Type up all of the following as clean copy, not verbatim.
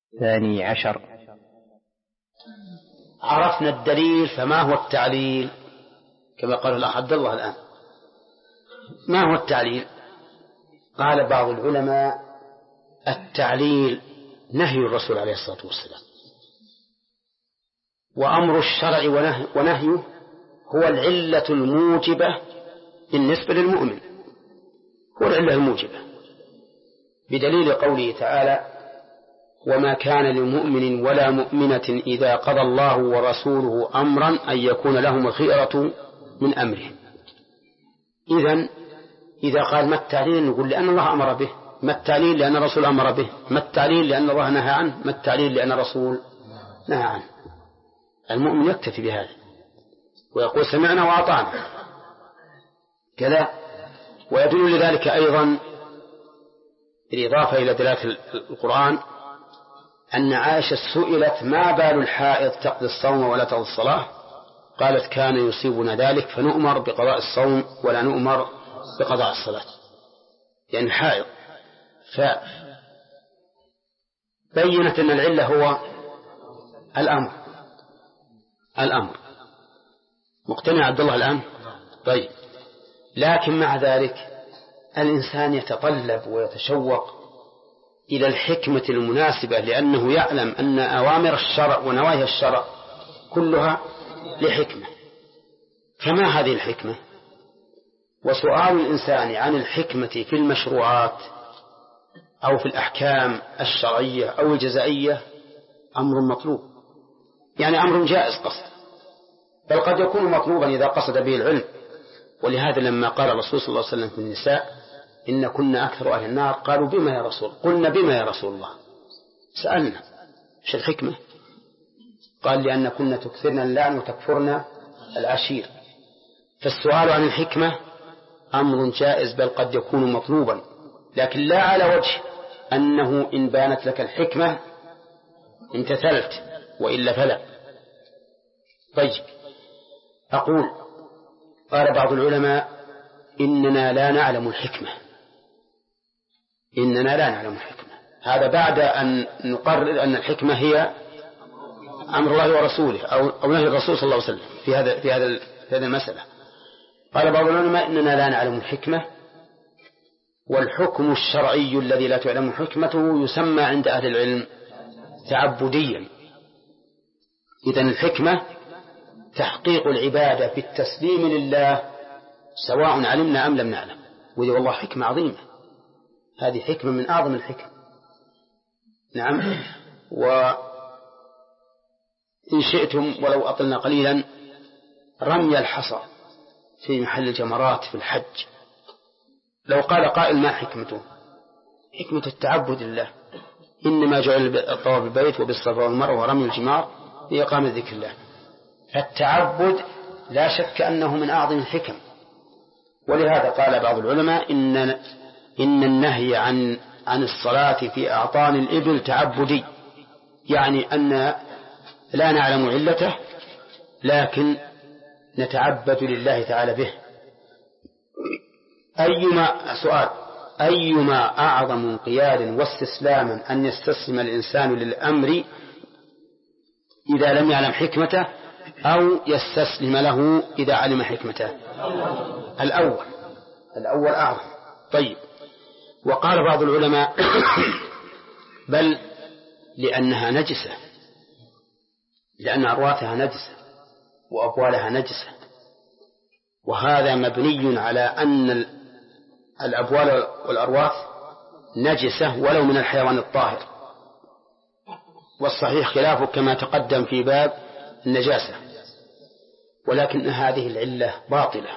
الثاني عشر. عرفنا الدليل، فما هو التعليل؟ كما قال الأخ عبد الله الآن، ما هو التعليل؟ قال بعض العلماء التعليل نهي الرسول عليه الصلاة والسلام، وأمر الشرع ونهيه هو العلة الموجبة بالنسبة للمؤمن، هو العلة الموجبة، بدليل قوله تعالى: وما كان لمؤمن ولا مؤمنة إذا قضى الله ورسوله أمرا أن يكون لهم الخيرة من أمرهم. إذا قال ما التعليل؟ نقول لأن الله أمر به. ما التعليل؟ لأن الرسول أمر به. ما التعليل؟ لأن الله نهى عنه. ما التعليل؟ لأن الرسول نهى عنه. المؤمن يكتفي بهذا ويقول سمعنا وأطعنا كذا. ويدل لذلك أيضا بالإضافة إلى دلالة القرآن أن عائشة سئلت ما بال الحائض تقضي الصوم ولا تقضي الصلاة؟ قالت كان يصيبنا ذلك فنؤمر بقضاء الصوم ولا نؤمر بقضاء الصلاة، يعني الحائض. فبينت أن العلة هو الأمر. مقتنع عبد الله الآن؟ طيب، لكن مع ذلك الإنسان يتطلب ويتشوق إلى الحكمة المناسبة، لأنه يعلم أن أوامر الشرع ونواهي الشرع كلها لحكمة. فما هذه الحكمة؟ وسؤال الإنسان عن الحكمة في المشروعات أو في الأحكام الشرعية أو الجزائية أمر مطلوب، يعني أمر جائز قصد، بل قد يكون مطلوبا إذا قصد به العلم. ولهذا لما قال الرسول صلى الله عليه وسلم في النساء إن كنا أكثر أهل النار، قالوا بما يا رسول؟ قلنا بما يا رسول الله؟ سألنا إيش الحكمة؟ قال لأن كنا تكثرنا اللعن وتكفرنا العشير. فالسؤال عن الحكمة أمر جائز، بل قد يكون مطلوبا، لكن لا على وجه أنه إن بانت لك الحكمة امتثلت وإلا فلا. طيب، أقول قال بعض العلماء إننا لا نعلم الحكمة. هذا بعد أن نقرر أن الحكمة هي أمر الله ورسوله أو نهي الرسول صلى الله عليه وسلم في هذا المسألة. قال بعض العلماء إننا لا نعلم الحكمة، والحكم الشرعي الذي لا تعلم حكمته يسمى عند أهل العلم تعبديا. إذن الحكمة تحقيق العبادة بالتسليم لله سواء علمنا أم لم نعلم. وذي والله حكمة عظيمة، هذه حكمة من أعظم الحكم. نعم. وإن شئتم ولو أطلنا قليلا رمي الحصى في محل الجمرات في الحج، لو قال قائل ما حكمته؟ حكمة التعبد لله، إنما جعل الطواف بالبيت وبالصفا والمروة ورمي الجمار لإقامة ذكر الله. فالتعبد لا شك أنه من أعظم الحكم. ولهذا قال بعض العلماء إن النهي عن الصلاة في أعطان الإبل تعبدي، يعني أن لا نعلم علته لكن نتعبد لله تعالى به. أيما أعظم انقيادا واستسلاما أن يستسلم الإنسان للأمر إذا لم يعلم حكمته أو يستسلم له إذا علم حكمته؟ الأول أعظم. طيب، وقال بعض العلماء بل لأنها نجسة، لأن أرواثها نجسة وأبوالها نجسة، وهذا مبني على أن الأبوال والأرواث نجسة ولو من الحيوان الطاهر، والصحيح خلافه كما تقدم في باب النجاسة. ولكن هذه العلة باطلة،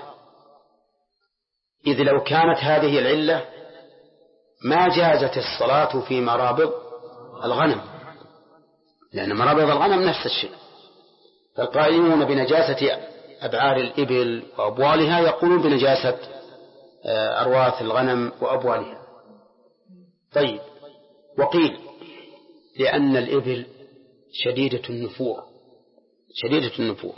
إذ لو كانت هذه العلة ما جازت الصلاة في مرابض الغنم، لأن مرابض الغنم نفس الشيء. فالقائلون بنجاسة أبعار الإبل وأبوالها يقولون بنجاسة أرواث الغنم وأبوالها. طيب، وقيل لأن الإبل شديدة النفور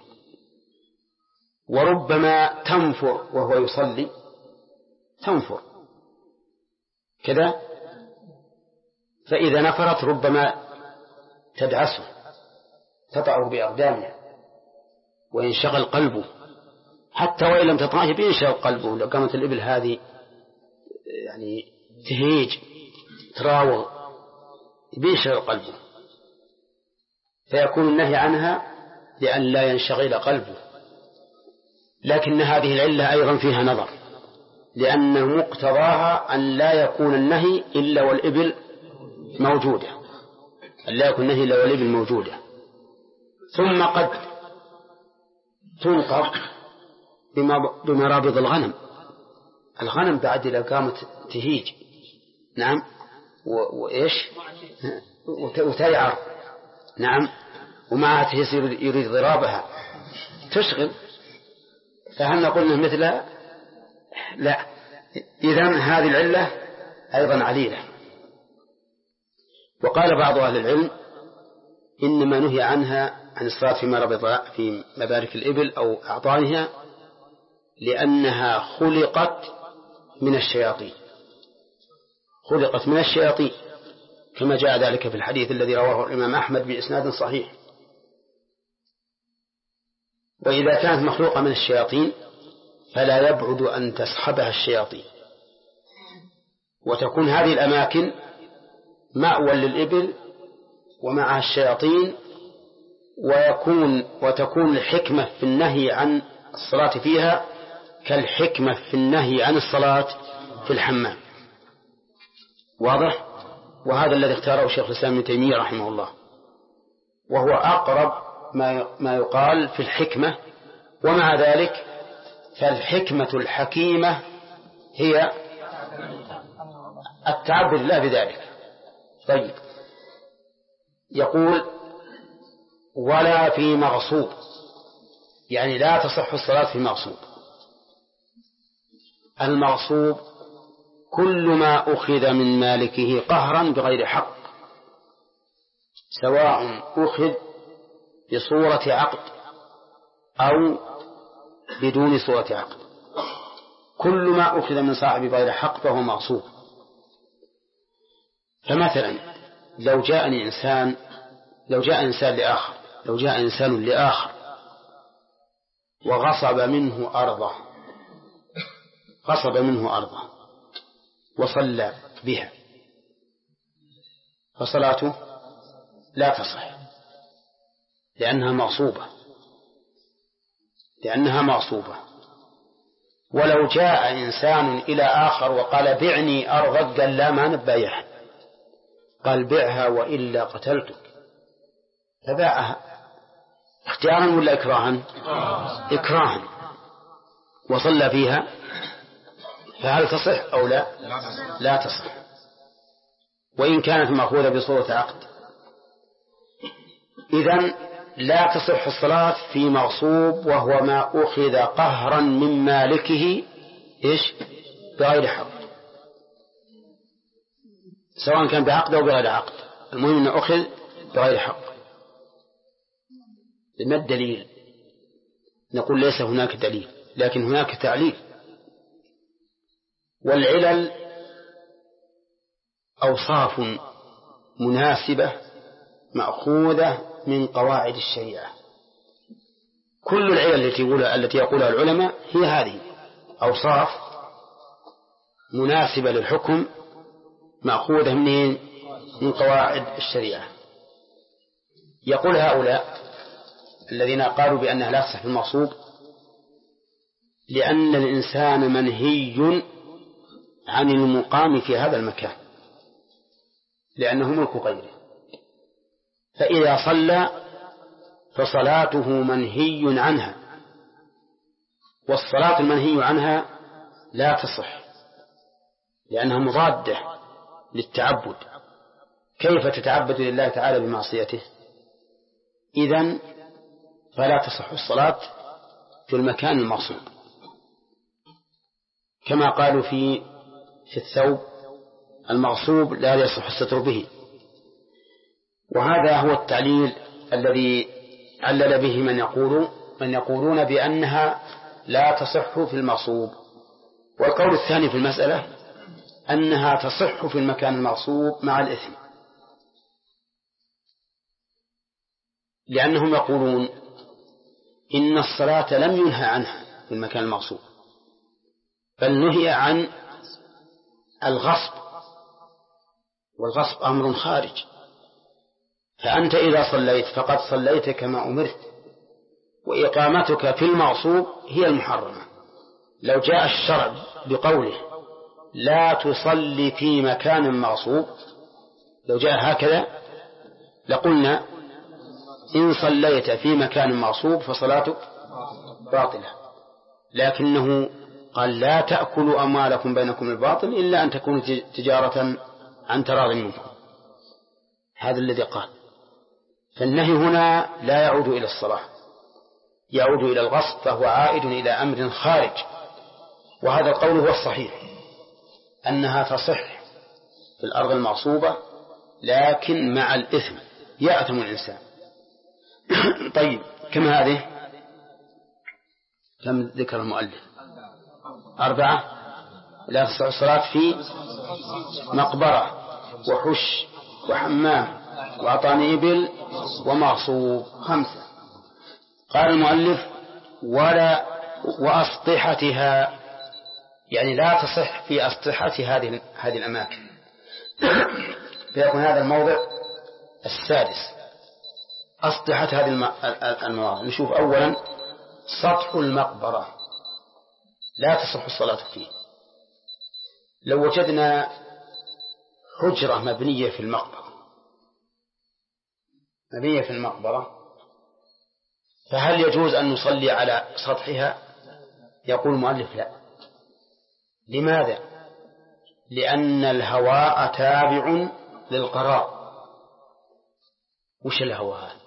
وربما تنفر وهو يصلي، تنفر كذا، فإذا نفرت ربما تدعسه تطعه بأقدامها وينشغل قلبه، حتى وإن لم تطعه بينشغل قلبه. لو قامت الإبل هذه يعني تهيج تراوغ بينشغل قلبه، فيكون النهي عنها لأن لا ينشغل قلبه. لكن هذه العلة أيضا فيها نظر، لأن مقتضاها أن لا يكون النهي إلا والإبل موجودة، أن لا يكون النهي إلا والإبل موجودة. ثم قد تنقض بمرابض الغنم بعد إذا قامت تهيج، نعم، وإيش وتيعر، نعم، ومعها تهيس يريد ضرابها تشغل، فهل نقول مثلها؟ لا. إذن هذه العلة أيضا عليلة. وقال بعض أهل العلم إنما نهي عنها عن الصلاة في مبارك الإبل أو أعطانها لأنها خلقت من الشياطين، كما جاء ذلك في الحديث الذي رواه الإمام أحمد بإسناد صحيح. وإذا كانت مخلوقة من الشياطين فلا يبعد أن تصحبها الشياطين، وتكون هذه الأماكن مأوى للإبل ومعها الشياطين، وتكون الحكمة في النهي عن الصلاة فيها كالحكمة في النهي عن الصلاة في الحمام. واضح؟ وهذا الذي اختاره شيخ الإسلام ابن تيمية رحمه الله، وهو أقرب ما يقال في الحكمة. ومع ذلك فالحكمة الحكيمة هي التعبد لله بذلك. طيب، يقول ولا في مغصوب، يعني لا تصح الصلاة في مغصوب. المغصوب كل ما أخذ من مالكه قهرا بغير حق، سواء أخذ بصورة عقد أو بدون صورة عقد، كل ما أخذ من صاحب بغير حق فهو مغصوب. فمثلا لو جاء إنسان لآخر وغصب منه أرضه وصلى بها، فصلاته لا تصح لأنها مغصوبة. ولو جاء إنسان إلى آخر وقال بعني أرضك، قال لا ما نبايعها، قال بعها وإلا قتلتك، فباعها اختيارا ولا إكراها وصلى فيها، فهل تصح أو لا؟ لا تصح، وإن كانت مأخوذة بصورة عقد. إذن لا تصح الصلاة في مغصوب وهو ما أخذ قهرا من مالكه بغير حق، سواء كان بعقد أو بغير عقد، المهم أنه أخذ بغير حق. ما الدليل؟ نقول ليس هناك دليل، لكن هناك تعليل. والعلل أوصاف مناسبة مأخوذة من قواعد الشريعة. كل العلل التي يقولها العلماء هي هذه أوصاف مناسبة للحكم مأخوذة من قواعد الشريعة. يقول هؤلاء الذين قالوا بأنها لا تصح في المغصوب لأن الإنسان منهي عن المقام في هذا المكان لأنه ملك غيره، فإذا صلى فصلاته منهي عنها، والصلاة المنهي عنها لا تصح لأنها مضادة للتعبد. كيف تتعبد لله تعالى بمعصيته؟ إذن فلا تصح الصلاة في المكان المغصوب، كما قالوا في الثوب المغصوب لا يصح الستر به. وهذا هو التعليل الذي علل به من يقولون بأنها لا تصح في المغصوب. والقول الثاني في المسألة أنها تصح في المكان المغصوب مع الإثم. لأنهم يقولون إن الصلاة لم ينهى عنها في المكان المغصوب، بل نهي عن الغصب، والغصب أمر خارج. فأنت إذا صليت فقد صليت كما أمرت، وإقامتك في المغصوب هي المحرمة. لو جاء الشرع بقوله لا تصلي في مكان مغصوب، لو جاء هكذا لقلنا إن صليت في مكان مغصوب فصلاتك باطلة، لكنه قال لا تأكلوا أموالكم بينكم الباطل إلا أن تكون تجارة عن تراض منكم، هذا الذي قال. فالنهي هنا لا يعود إلى الصلاة، يعود إلى الغصب، فهو عائد إلى أمر خارج. وهذا القول هو الصحيح، أنها تصح في الأرض المغصوبة، لكن مع الإثم يأثم الإنسان. طيب، كم هذه؟ كم ذكر المؤلف؟ 4. لا تصح الصلاة في مقبرة وحش وحمام وأطان إبل ومغصوب. 5. قال المؤلف ولا وأسطحتها، يعني لا تصح في أسطحة هذه الأماكن. فيكون هذا الموضع السادس، أسطحة هذه المواضع. نشوف أولا سطح المقبرة لا تصح الصلاة فيه. لو وجدنا حجرة مبنية في المقبرة فهل يجوز أن نصلي على سطحها؟ يقول المؤلف لا. لماذا؟ لأن الهواء تابع للقرار. وش الهواء؟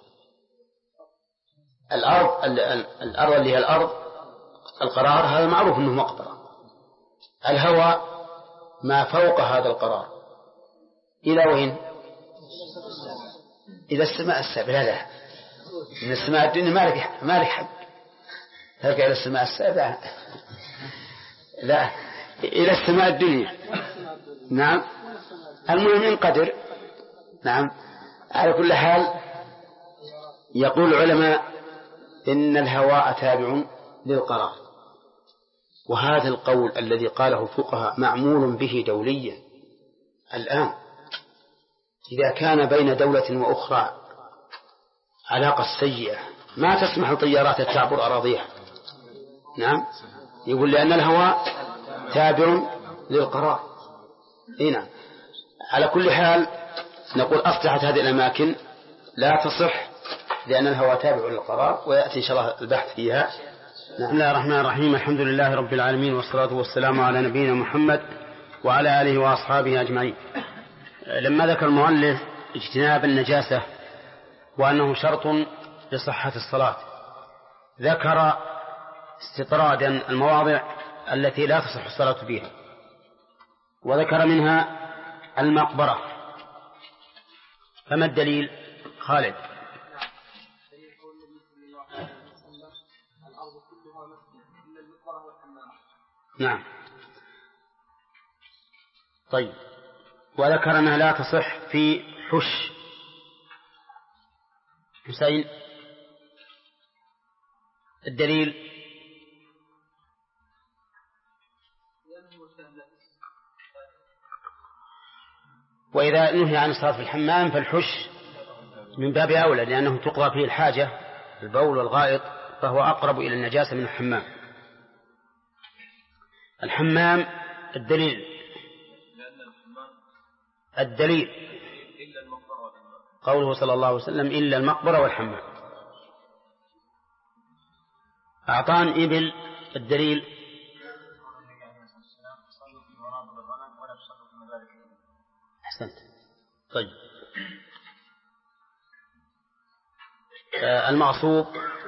الأرض اللي هي الأرض، القرار هذا معروف أنه مقبرة. الهواء ما فوق هذا القرار إلى وين؟ إلى السماء السابعة. لا، من السماء الدنيا ما لك حق ترجع إلى السماء السابعة. لا، إلى السماء الدنيا. نعم، المهم من قدر. نعم، على كل حال يقول العلماء إن الهواء تابع للقرار، وهذا القول الذي قاله الفقهاء معمول به دوليا الآن. إذا كان بين دولة وأخرى علاقة سيئة ما تسمح الطيارات تعبر أراضيها. نعم، يقول لأن الهواء تابع للقرار. نعم، على كل حال نقول أصلحت هذه الأماكن لا تصح لأن الهواء تابع للقرار، ويأتي إن شاء الله البحث فيها. بسم الله الرحمن الرحيم. الحمد لله رب العالمين، والصلاة والسلام على نبينا محمد وعلى آله وأصحابه أجمعين. لما ذكر المؤلف اجتناب النجاسة وأنه شرط لصحة الصلاة، ذكر استطرادا المواضع التي لا تصح الصلاة بها، وذكر منها المقبرة. فما الدليل؟ خالد. نعم. طيب، وذكر أنها لا تصح في حش. حسين، الدليل؟ وإذا نهي عن الصلاة في الحمام فالحش من باب أولى، لأنه تقضى فيه الحاجة البول والغائط، فهو أقرب إلى النجاسة من الحمام. الحمام الدليل قوله صلى الله عليه وسلم إلا المقبرة والحمام. أعطان إبل، الدليل؟ أحسنت. طيب، المغصوب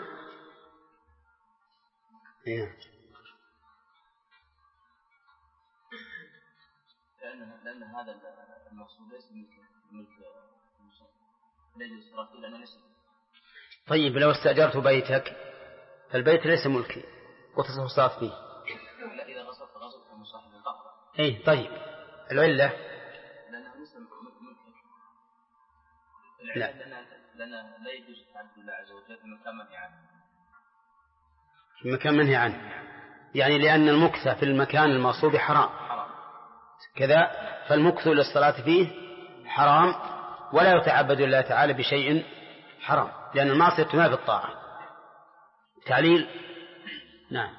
لأن هذا المغصوب ليس ملك إسرائيل، لأنه ليس. طيب، لو استأجرت بيتك فالبيت ليس ملكي وتصح الصلاة فيه. لا، إذا غصبت من صاحب القبر. طيب، العلة لأنه ليس ملك لا. لنا لا يجوز تعبد الله عز وجل في مكان منهي عنه. في مكان منهي عنه يعني لأن المكث في المكان المغصوب حرام كذا، فالمكث للصلاة فيه حرام ولا يتعبد الله تعالى بشيء حرام لأن المعصية تنافي الطاعة. تعليل. نعم.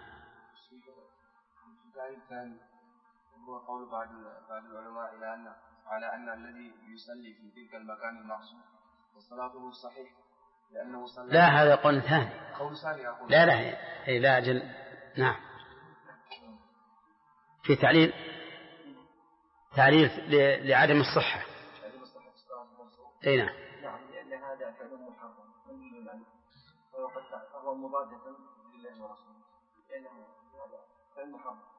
الثاني هو قول بعض العلماء على أن الذي يصلي في تلك المكان المعصوم وصلاته صحيح لأنه صلى. لا هذا قول ثاني. قول ثاني أقول. لا أجل. نعم. في تعليل لعدم الصحة. أي نعم. لأن هذا فعل محرم منهي عنه وقد فهو مضادة لله ورسوله لأنه هذا فعل محرم.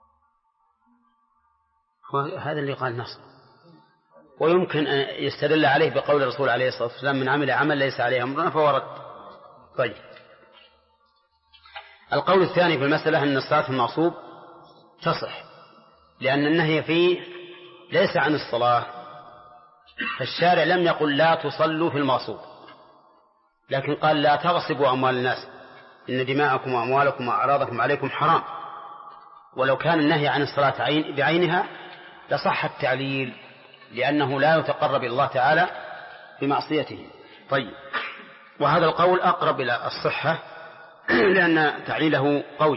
هذا اللي قال نص. ويمكن أن يستدل عليه بقول الرسول عليه الصلاة والسلام من عمل عمل ليس عليه أمرنا فهو رد. طيب. القول الثاني في المسألة أن الصلاة المغصوب تصح لأن النهي فيه ليس عن الصلاة، فالشارع لم يقل لا تصلوا في المغصوب لكن قال لا تغصبوا أموال الناس إن دماءكم وأموالكم وأعراضكم عليكم حرام. ولو كان النهي عن الصلاة بعينها لصح التعليل لأنه لا يتقرب إلى الله تعالى بمعصيته. طيب. وهذا القول أقرب إلى الصحة لأن تعليله قوي.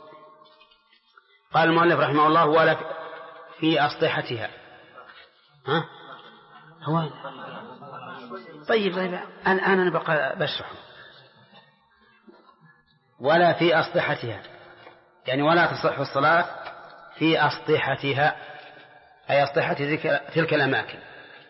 قال المؤلف رحمه الله ولا في أسطحتها. ها؟ هو طيب أنا بقى بشرح. ولا في أسطحتها يعني ولا تصح الصلاة في أسطحتها أي أسطحة تلك الأماكن.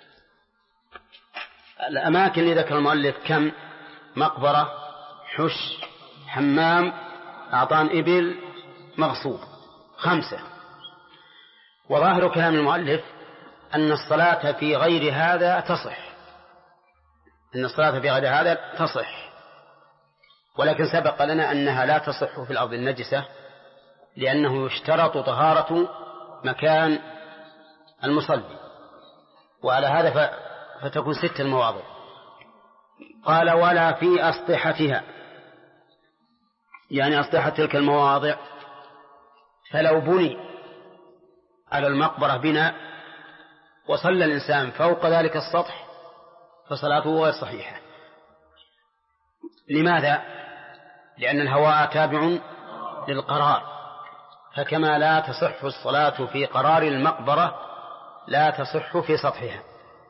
الأماكن اللي ذكر المؤلف كم؟ مقبرة، حش، حمام، أعطان إبل، مغصوب، 5. وظاهر كلام المؤلف أن الصلاة في غير هذا تصح. أن الصلاة في غير هذا تصح ولكن سبق لنا أنها لا تصح في الأرض النجسة لأنه يشترط طهارة مكان المصلي وعلى هذا فتكون 6 المواضع. قال ولا في أسطحتها يعني أسطحة تلك المواضع فلو بني على المقبرة بناء وصلى الإنسان فوق ذلك السطح فصلاته غير صحيحة. لماذا؟ لأن الهواء تابع للقرار فكما لا تصح الصلاة في قرار المقبرة لا تصح في سطحها.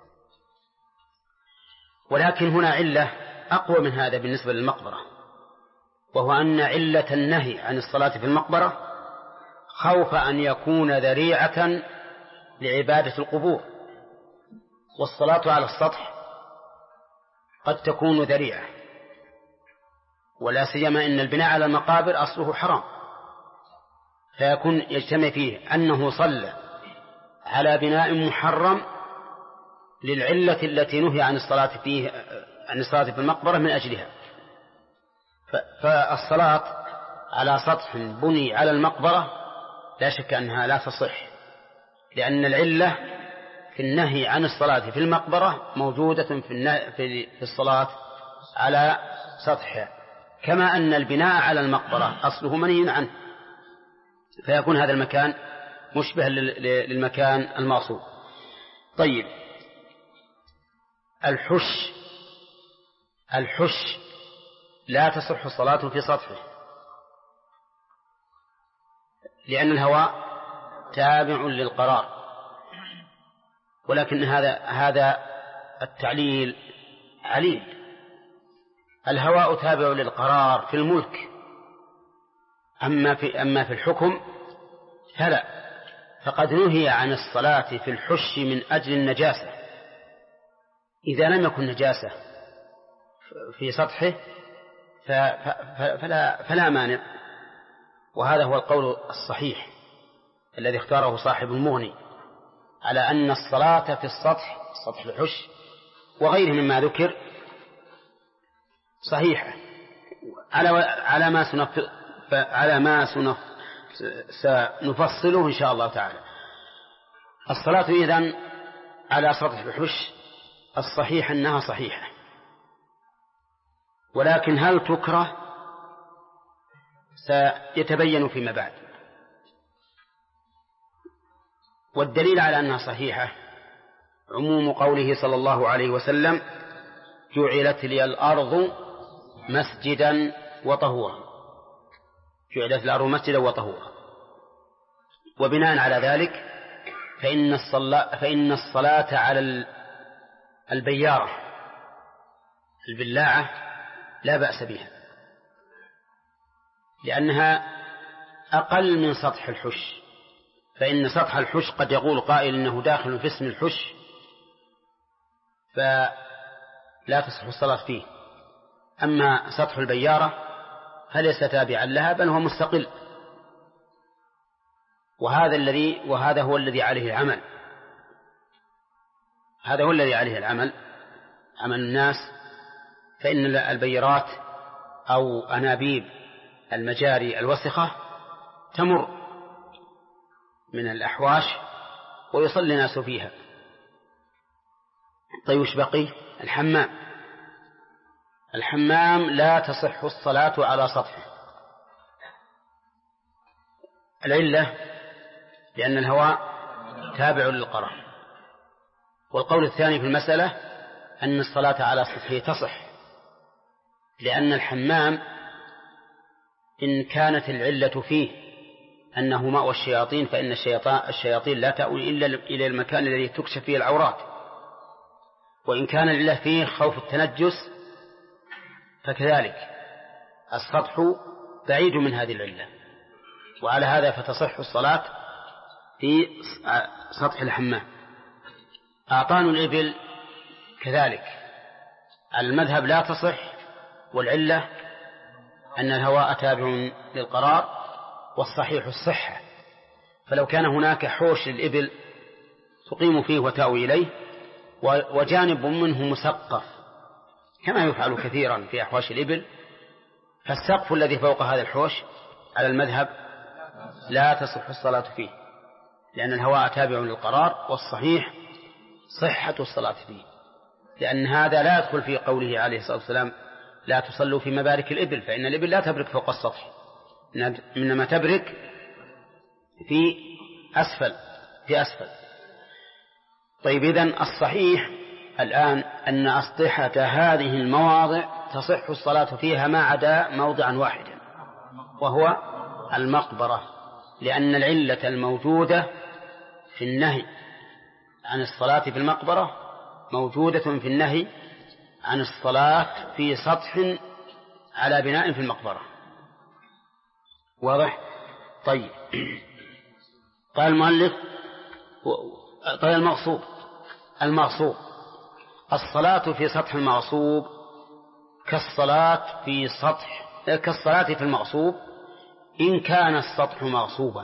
ولكن هنا علة أقوى من هذا بالنسبة للمقبرة وهو أن علة النهي عن الصلاة في المقبرة خوف أن يكون ذريعة لعبادة القبور والصلاة على السطح قد تكون ذريعة ولا سيما إن البناء على المقابر أصله حرام فيكون يجتمع فيه أنه صلى على بناء محرم للعلة التي نهي عن الصلاة فيه عن الصلاة في المقبرة من أجلها. فالصلاة على سطح بني على المقبرة لا شك أنها لا تصح لأن العلة في النهي عن الصلاة في المقبرة موجودة في الصلاة على سطحها كما أن البناء على المقبرة أصله منهي عنه فيكون هذا المكان مشبه للمكان المغصوب. طيب. الحش لا تصح الصلاة في سطحه لأن الهواء تابع للقرار ولكن هذا التعليل عليل. الهواء تابع للقرار في الملك أما في الحكم فلا فقد نهي عن الصلاة في الحش من أجل النجاسة إذا لم يكن نجاسة في سطحه فلا مانع. وهذا هو القول الصحيح الذي اختاره صاحب المغني على أن الصلاة في السطح سطح الحش وغيره مما ذكر صحيحة على ما سنفصله إن شاء الله تعالى. الصلاة إذن على سطح الحش الصحيح أنها صحيحة ولكن هل تكره سيتبين فيما بعد. والدليل على أنها صحيحة عموم قوله صلى الله عليه وسلم: جعلت لي الأرض مسجدا وطهورا. جعلت الأرض مسجدا وطهورا. وبناء على ذلك فإن الصلاة على البيارة البلاعة لا بأس بها، لأنها أقل من سطح الحش. فإن سطح الحش قد يقول قائل إنه داخل في اسم الحش فلا تصح الصلاة فيه. أما سطح البيارة فليس تابعا لها بل هو مستقل. وهذا هو الذي عليه العمل. هذا هو الذي عليه العمل، عمل الناس. فإن البيارات أو أنابيب المجاري الوسخة تمر من الأحواش ويصلي الناس فيها. طيب وش بقي؟ الحمام لا تصح الصلاة على سطحه. العلة لأن الهواء تابع للقرار. والقول الثاني في المسألة أن الصلاة على سطحه تصح، لأن الحمام إن كانت العلة فيه أنه ماء الشياطين فإن الشياطين لا تأوي إلا إلى المكان الذي تكشف فيه العورات. وإن كان العلة فيه خوف التنجس فكذلك السطح بعيد من هذه العلة. وعلى هذا فتصح الصلاة في سطح الحمام. أعطان الإبل كذلك المذهب لا تصح، والعلة أن الهواء تابع للقرار، والصحيح الصحة. فلو كان هناك حوش للإبل تقيم فيه وتأوي إليه وجانب منه مسقف كما يفعل كثيرا في أحواش الإبل، فالسقف الذي فوق هذا الحوش على المذهب لا تصح الصلاة فيه، لأن الهواء تابع للقرار، والصحيح صحة الصلاة فيه. لأن هذا لا يدخل في قوله عليه الصلاة والسلام: لا تصلوا في مبارك الإبل، فإن الإبل لا تبرك فوق السطح، إنما تبرك في أسفل. طيب إذن الصحيح الآن أن أسطحة هذه المواضع تصح الصلاة فيها ما عدا موضعا واحدا، وهو المقبرة، لأن العلة الموجودة في النهي عن الصلاة في المقبرة موجودة في النهي عن الصلاة في سطح على بناء في المقبرة. واضح؟ طيب قال المؤلف: طيب المغصوب الصلاة في سطح المغصوب كالصلاة في المغصوب إن كان السطح مغصوبا.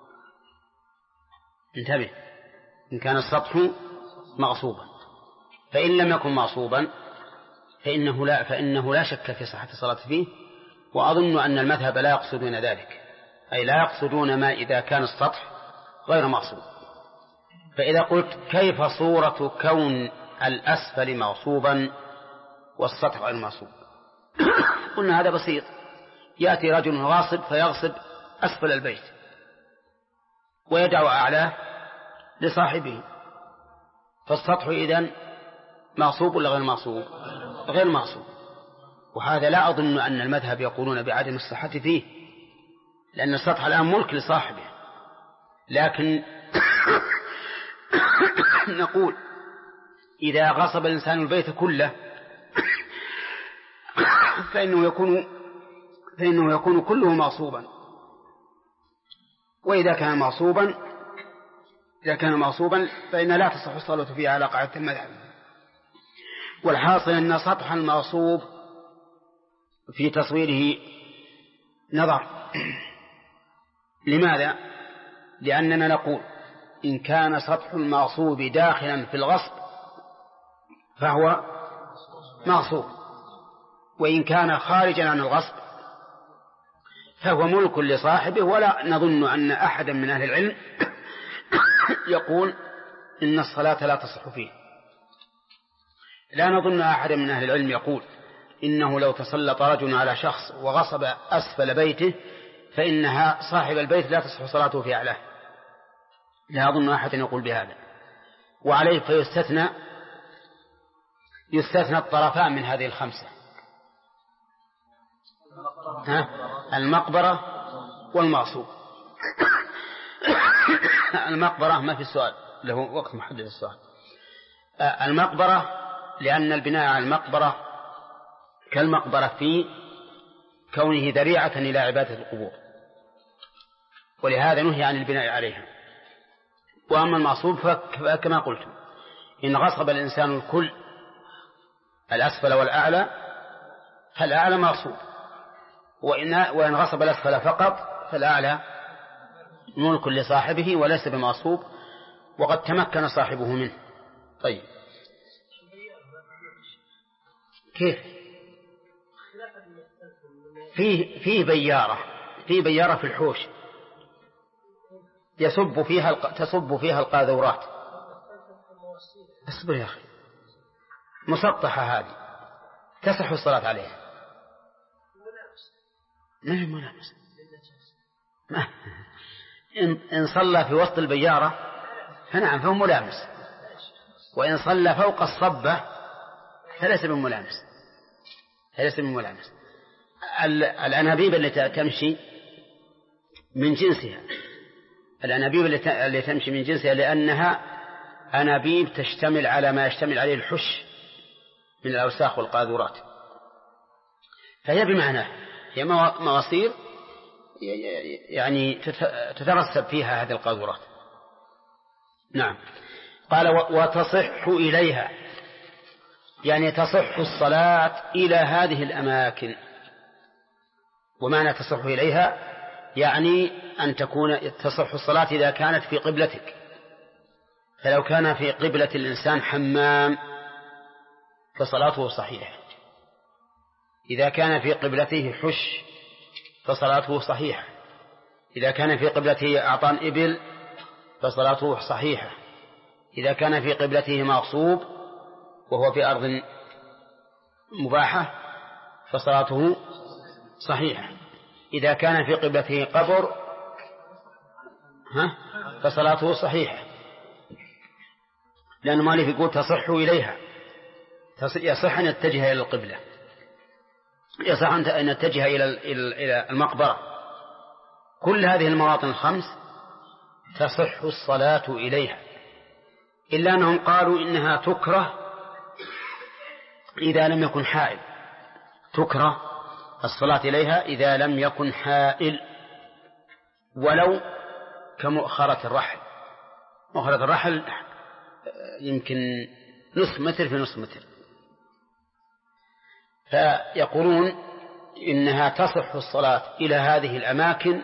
انتبه، إن كان السطح مغصوبا. فإن لم يكن مغصوبا فإنه لا شك في صحة الصلاة فيه. وأظن أن المذهب لا يقصدون ذلك، أي لا يقصدون ما إذا كان السطح غير مغصوب. فإذا قلت كيف صورة كون الأسفل مغصوبا والسطح غير مغصوب؟ قلنا هذا بسيط. يأتي رجل غاصب فيغصب أسفل البيت ويدع أعلاه لصاحبه، فالسطح إذن مغصوب ولا غير مغصوب؟ غير مغصوب. وهذا لا أظن أن المذهب يقولون بعدم الصحة فيه، لأن السطح الآن ملك لصاحبه. لكن نقول إذا غصب الإنسان البيت كله فإنه يكون كله مغصوبا. وإذا كان مغصوبا فإن لا تصح الصلاة فيه على قاعدة المذهب. والحاصل أن سطح المغصوب في تصويره نظر. لماذا؟ لأننا نقول إن كان سطح المغصوب داخلا في الغصب فهو مغصوب، وإن كان خارجا عن الغصب فهو ملك لصاحبه. ولا نظن أن أحدا من أهل العلم يقول إن الصلاة لا تصح فيه. لا نظن أحدا من أهل العلم يقول إنه لو تسلط رجل على شخص وغصب أسفل بيته فإنها صاحب البيت لا تصح صلاته في أعلاه. لا أظن أحد يقول بهذا. وعليه يستثنى الطرفان من هذه الخمسة، المقبرة والمغصوب. المقبرة ما في السؤال، له وقت محدد السؤال. المقبرة لأن البناء على المقبرة كالمقبرة في كونه ذريعة إلى عبادة القبور، ولهذا نهي عن البناء عليها. وأما المغصوب فكما قلت إن غصب الإنسان الكل الأسفل والأعلى فالأعلى مغصوب، وإن غصب الأسفل فقط فالأعلى ملك لصاحبه وليس بمغصوب وقد تمكن صاحبه منه. طيب كيف؟ فيه بيارة في الحوش تصب فيها القاذورات. اصبر يا أخي، مسطحة هذه تصح الصلاة عليها. ملامس إن صلى في وسط البيارة فنعم فهو ملامس، وإن صلى فوق الصبة فليس بملامس. الأنابيب التي تمشي من جنسها، الأنابيب التي تمشي من جنسها لأنها أنابيب تشتمل على ما يشتمل عليه الحش من الأوساخ والقاذورات، فهي بمعناه هي مواصير يعني تترسب فيها هذه القاذورات. نعم. قال وتصح إليها، يعني تصح الصلاة إلى هذه الأماكن. ومعنى تصح إليها يعني أن تصح الصلاة إذا كانت في قبلتك. فلو كان في قبلة الإنسان حمام فصلاته صحيحة، إذا كان في قبلته حش فصلاته صحيحة، إذا كان في قبلته أعطان إبل فصلاته صحيحة، إذا كان في قبلته مغصوب وهو في أرض مباحة فصلاته صحيحة، إذا كان في قبلته قبر فصلاته صحيحة. لأن مالك يقول تصح إليها، يصح أن يتجه إلى القبلة، يصح أن يتجه إلى المقبرة. كل هذه المواطن الخمس تصح الصلاة إليها، إلا أنهم قالوا إنها تكره إذا لم يكن حائل. تكره الصلاة إليها إذا لم يكن حائل، ولو كمؤخرة الرحل. مؤخرة الرحل يمكن نصف متر في نصف متر. فيقولون إنها تصح الصلاة إلى هذه الأماكن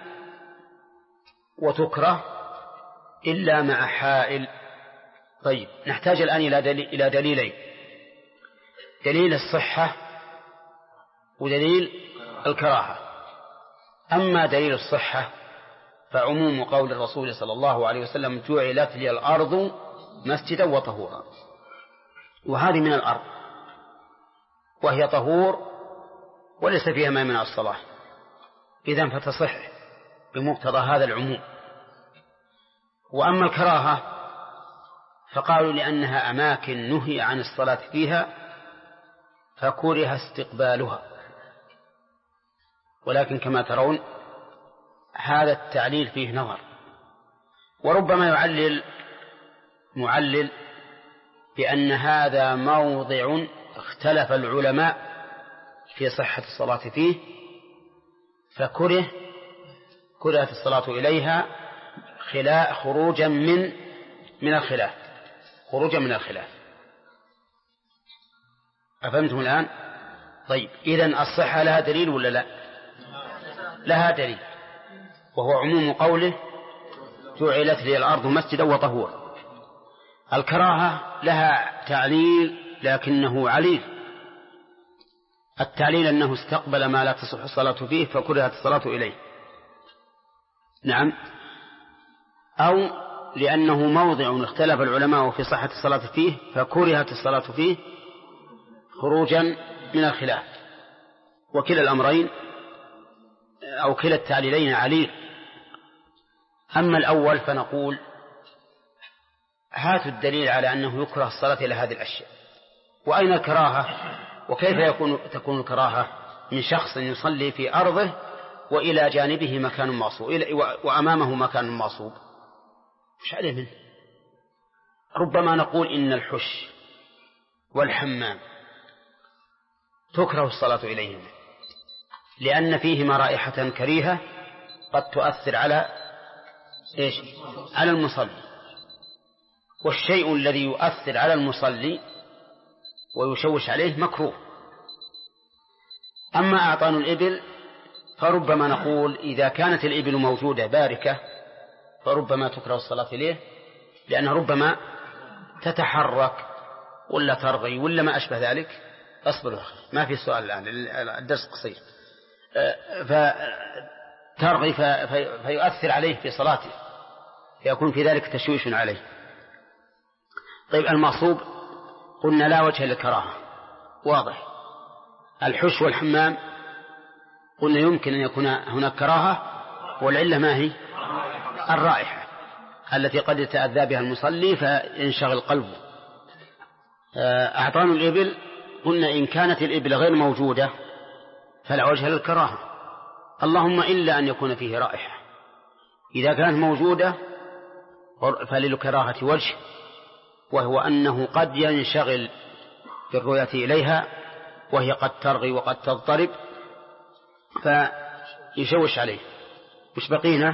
وتكره إلا مع حائل. طيب نحتاج الآن إلى دليلين: دليل الصحة ودليل الكراهة. أما دليل الصحة فعموم قول الرسول صلى الله عليه وسلم جعلت لي الأرض مسجدا وطهورا، وهذه من الأرض وهي طهور وليس فيها ما يمنع الصلاة، إذن فتصح بمقتضى هذا العموم. وأما الكراهة فقالوا لأنها أماكن نهي عن الصلاة فيها فكره استقبالها. ولكن كما ترون هذا التعليل فيه نظر، وربما يعلل معلل بأن هذا موضع اختلف العلماء في صحة الصلاة فيه فكرهت الصلاة إليها خروجا من الخلاف. أفهمتم الآن؟ طيب إذن الصحة لها دليل ولا لا؟ لها دليل، وهو عموم قوله جعلت لي الأرض مسجدا وطهورا. الكراهة لها تعليل لكنه عليل. التعليل أنه استقبل ما لا تصح الصلاة فيه فكرهت الصلاة إليه. نعم. أو لأنه موضع اختلف العلماء في صحة الصلاة فيه فكرهت الصلاة فيه خروجا من الخلاف. وكلا الأمرين أو كلا التعليلين عليل. أما الأول فنقول هاتوا الدليل على أنه يكره الصلاة إلى هذه الأشياء، وأين الكراهة؟ وكيف تكون الكراهة من شخص يصلي في أرضه وإلى جانبه مكان معصوب وأمامه مكان معصوب؟ مش عليه منه. ربما نقول إن الحش والحمام تكره الصلاة إليهما لأن فيهما رائحة كريهة قد تؤثر على على المصلي، والشيء الذي يؤثر على المصلي ويشوش عليه مكروه. أما أعطان الإبل فربما نقول إذا كانت الإبل موجودة باركة فربما تكره الصلاة إليه، لأنها ربما تتحرك ولا ترغي ولا ما أشبه ذلك. أصبر ما في سؤال الآن، الدرس قصير. فترغي فيؤثر عليه في صلاته، فيكون في ذلك تشويش عليه. طيب المعصوب قلنا لا وجه للكراهة، واضح. الحش والحمام قلنا يمكن أن يكون هناك كراهة، والعلة ما هي؟ الرائحة التي قد يتأذى بها المصلي فينشغل قلبه. أعطان الإبل قلنا إن كانت الإبل غير موجودة فلا وجه للكراهة، اللهم إلا أن يكون فيه رائحة. إذا كانت موجودة فللكراهة وجه، وهو أنه قد ينشغل بالرؤية إليها وهي قد ترغي وقد تضطرب فيشوش عليه. مش بقينا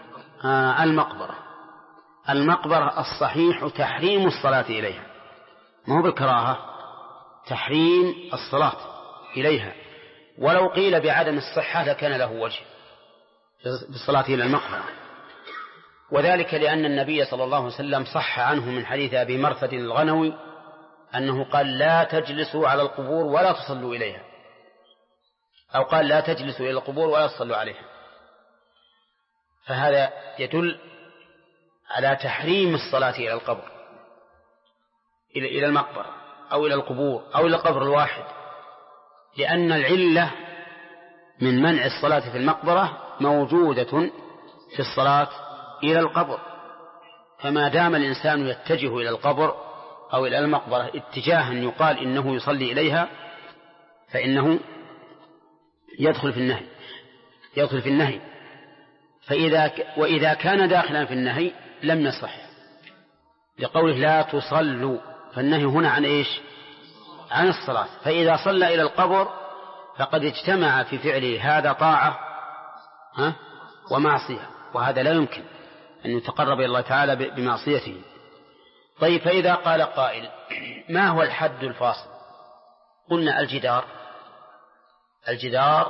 المقبرة الصحيح تحريم الصلاة إليها، ما هو بالكراهة، تحريم الصلاة إليها. ولو قيل بعدم الصحة لكان له وجه بالصلاة إلى المقبرة، وذلك لأن النبي صلى الله عليه وسلم صح عنه من حديث أبي مرثد الغنوي أنه قال لا تجلسوا على القبور ولا تصلوا إليها، أو قال لا تجلسوا إلى القبور ولا تصلوا عليها. فهذا يدل على تحريم الصلاة إلى القبر، إلى المقبرة أو إلى القبور أو إلى القبر الواحد، لأن العلة من منع الصلاة في المقبرة موجودة في الصلاة إلى القبر. فما دام الإنسان يتجه إلى القبر أو إلى المقبرة اتجاها يقال إنه يصلي إليها فإنه يدخل في النهي. وإذا كان داخلا في النهي لم يصح، لقوله لا تصلوا، فالنهي هنا عن إيش؟ عن الصلاة. فإذا صلى إلى القبر فقد اجتمع في فعله هذا طاعة ومعصية، وهذا لا يمكن أن يتقرب إلى الله تعالى بمعصيته. طيب فإذا قال قائل ما هو الحد الفاصل؟ قلنا الجدار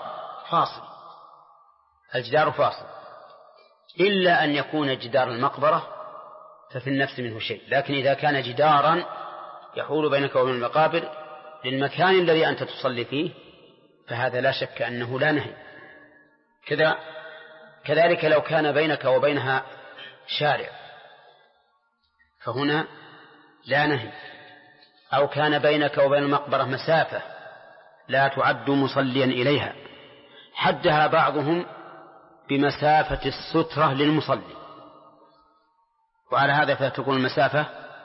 فاصل، إلا أن يكون جدار المقبرة ففي النفس منه شيء، لكن إذا كان جدارا يحول بينك وبين المقابر للمكان الذي أنت تصلي فيه فهذا لا شك أنه لا نهي. كذلك لو كان بينك وبينها شارع فهنا لا نهي، أو كان بينك وبين المقبرة مسافة لا تعد مصليا إليها، حدها بعضهم بمسافة السترة للمصلي، وعلى هذا فتكون المسافة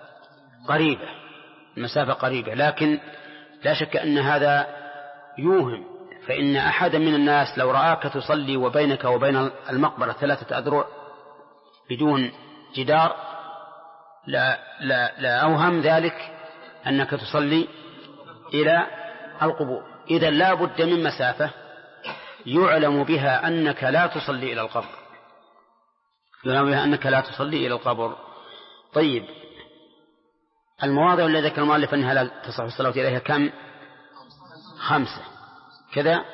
قريبة، لكن لا شك أن هذا يوهم، فإن أحدا من الناس لو رآك تصلي وبينك وبين المقبرة 3 أذرع بدون جدار لا أوهم ذلك أنك تصلي إلى القبور. إذا لا بد من مسافة يعلم بها أنك لا تصلي إلى القبر. طيب المواضع التي ذكر المؤلف أنها لا تصح الصلاة إليها كم؟ 5 كذا.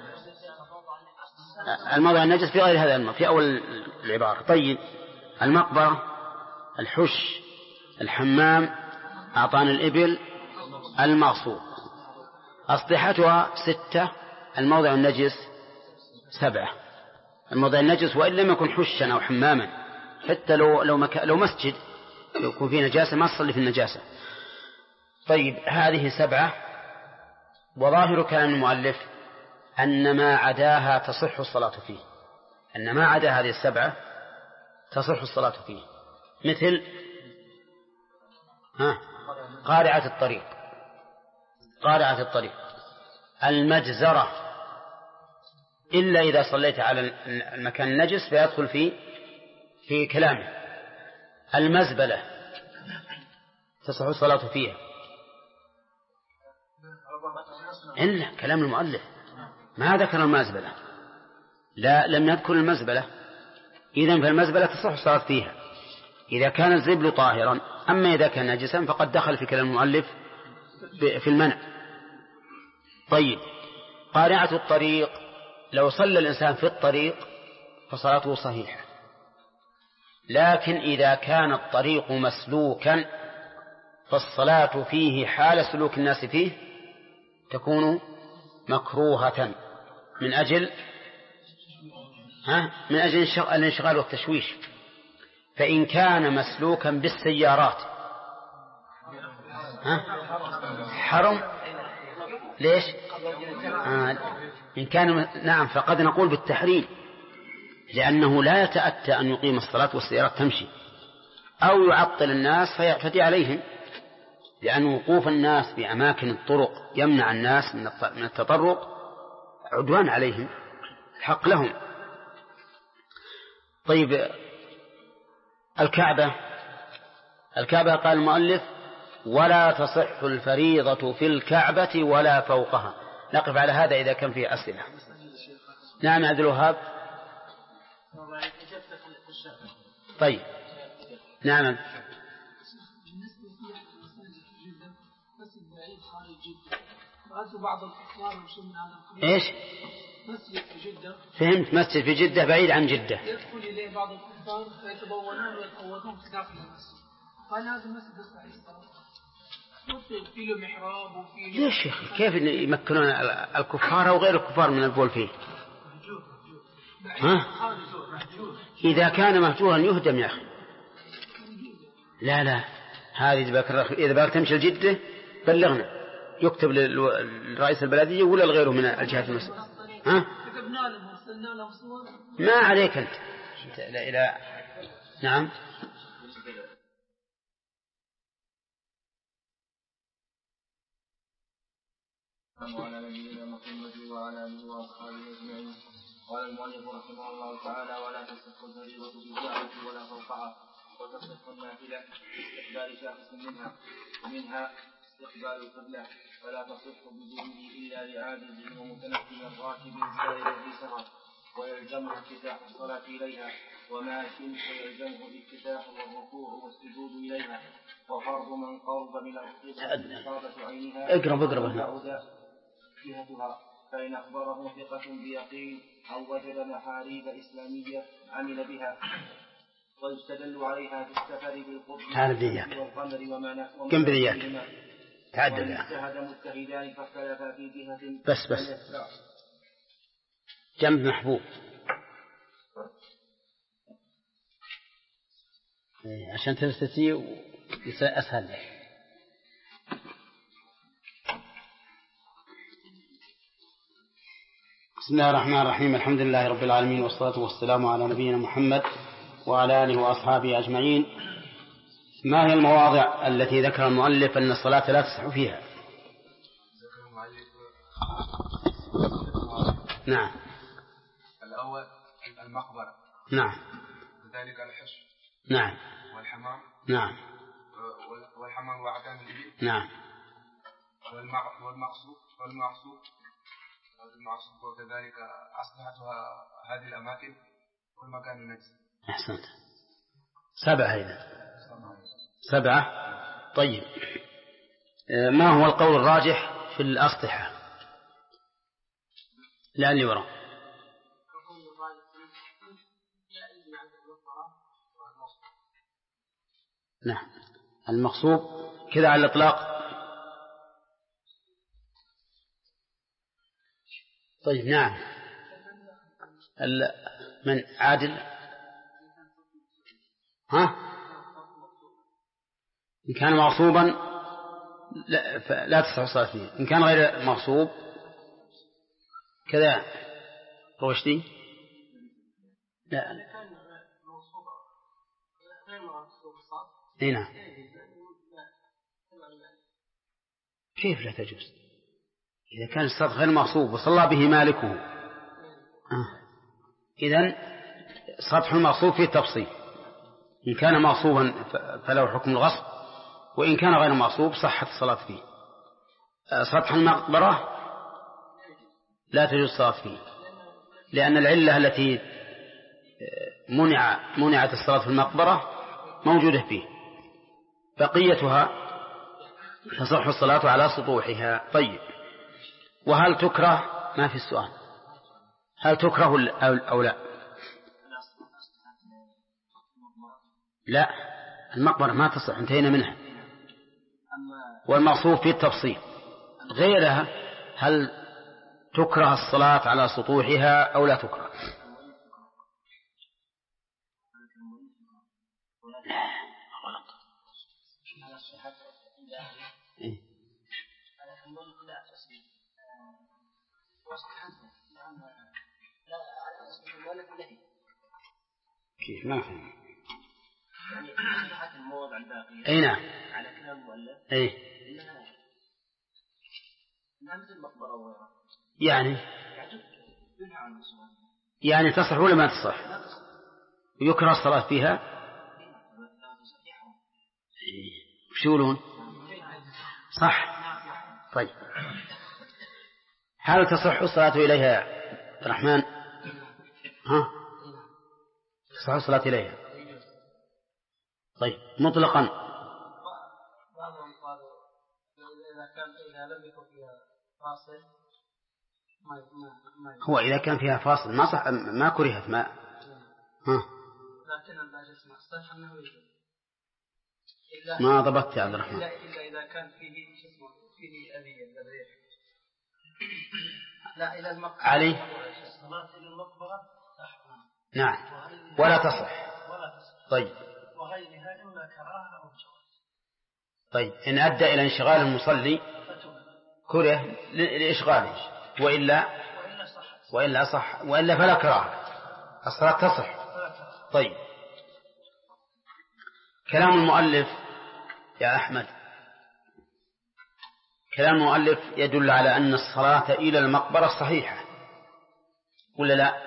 الموضع النجس في غير هذا في أول العبارة. طيب المقبرة، الحش، الحمام، أعطان الإبل، المعصوب، أصلحتها 6. الموضع النجس 7. الموضع النجس وإن لم يكن حشا أو حماما، حتى لو مسجد لو يكون فيه نجاسة ما تصلي في النجاسة. طيب هذه 7. وظاهر كلام المؤلف أن ما عداها تصح الصلاة فيه، أن ما عدا هذه السبعة تصح الصلاة فيه، مثل قارعة الطريق، المجزرة إلا إذا صليت على المكان النجس فيدخل في كلامه، المزبلة تصح الصلاة فيها إلا كلام المؤلف ما ذكر المزبلة، لا لم يذكر المزبلة، إذن فالمزبلة تصح الصلاة فيها إذا كان الزبل طاهرا، أما إذا كان نجسا فقد دخل في كلام المؤلف في المنع. طيب قارعة الطريق، لو صلى الإنسان في الطريق فصلاته صحيحة، لكن إذا كان الطريق مسلوكا فالصلاة فيه حال سلوك الناس فيه تكون مكروهة من أجل الانشغال والتشويش. فإن كان مسلوكا بالسيارات حرم. ليش؟ إن كان نعم فقد نقول بالتحريم، لأنه لا يتأتى أن يقيم الصلاة والسيارات تمشي أو يعطل الناس فيعتدي عليهم، لأن وقوف الناس بأماكن الطرق يمنع الناس من التطرق عدوان عليهم، الحق لهم. طيب الكعبة قال المؤلف ولا تصح الفريضة في الكعبة ولا فوقها. نقف على هذا إذا كان فيه أسئلة. نعم عبد الوهاب. طيب نعم. ايش؟ مسجد في جدة. فهمت، مسجد في جدة بعيد عن جدة. يدخل إليه بعض الكفار فيتبونون ويتقوتون في داخل المسجد. قال هذا المسجد يصلح للصلاة. في له محراب وفي له. ليش يا أخي؟ كيف يمكنون الكفار وغير الكفار من البول فيه؟ إذا كان مهجورا يهدم يا أخي. لا هذه إذا بقى تمشي الجدة بلغنا، يكتب للرئيس البلدية ولا لغيره من الجهات المسؤولة. كتبنا لهم وصلنا لهم صور. ما عليك أنت إلى نعم. وعلى نبينا محمد وعلى آله وأصحابه أجمعين. قال المؤلف رحمه الله تعالى ولا تصح الفريضة بالكعبة ولا فوقها، وتصح النافلة باستقبال شخص ومنها استقبال القبلة، فلا تصح بوجوده إلا لعاجز ومتنفل راكب زائر في سفر ويلزمه افتتاح الصلاة إليها، وماشٍ ويلزمه الافتتاح والركوع والسجود إليها، وفرض من قرب من القبلة إصابة عينها اقرب جهتها، فإن أخبره ثقة بيقين أو وجد محاريب إسلامية عمل بها، ويستدل عليها في السفر بالقبل والقمر وما كم برياك تعدد اجتهد مجتهدان فاختلفا في جهة بس جنب محبوب عشان تستطيع أسهل. بسم الله الرحمن الرحيم. الحمد لله رب العالمين، والصلاة والسلام على نبينا محمد وعلى آله وأصحابه أجمعين. ما هي المواضع التي ذكر المؤلف أن الصلاة لا تصح فيها؟ نعم. الأول المقبرة. نعم. وذلك الحشر. نعم. والحمام. نعم. والحمام وعدان الإبل. نعم. والمعصوب وكذلك أصلحتها هذه الأماكن والمكان النجس. أحسنت. 7 هذا 7. طيب ما هو القول الراجح في الأسطحة؟ لعلي وراء. نعم. المقصود كذا على الإطلاق. طيب نعم. من عادل إن كان مغصوبا لا تصح الصلاة فيه. إن كان غير مغصوب كذا روشدي لا هنا كيف لا تجوز إذا كان السطح غير مغصوب وصلى به مالكه إذن سطح المغصوب فيه تفصيل، إن كان مغصوبا فله حكم الغصب، وإن كان غير مغصوب صحت الصلاة فيه. سطح المقبرة لا تجوز الصلاة فيه، لأن العلة التي منعت الصلاة في المقبرة موجودة فيه، بقيتها تصح الصلاة على سطوحها. طيب، وهل تكره؟ ما في السؤال، هل تكره أو لا؟ لا، المقبرة ما تصح، انتهينا منها، والمقصود في التفصيل. غيرها هل تكره الصلاة على سطوحها أو لا تكره؟ كيف ما فهم؟ أي نعم على كلام مؤلف إنها مثل المقبرة وغيرها، يعني تصح ولا ما تصح؟ يكره الصلاة فيها؟ وش يقولون؟ صح. طيب، هل تصح الصلاة إليها عبد الرحمن؟ تصح الصلاة إليها؟ طيب، مطلقا. بعضهم قالوا إذا لم يكن فيها فاصل هو إذا كان فيها فاصل ما صح، ما كرهت ما لكن الباجس ما صح أنه يجوز ما ضبطت يا عبد الرحمن. إلا إذا كان فيه أذية لا إلى المقبرة علي الصلاة إلى المقبرة نعم ولا تصح. طيب، وغيرها إما كراهة أو جواز. طيب، إن أدى إلى انشغال المصلي كره لإشغاله، وإلا صح، وإلا فلا كراهة، الصلاة تصح. طيب، كلام المؤلف يا أحمد، كلام المؤلف يدل على أن الصلاة إلى المقبرة صحيحة ولا لا؟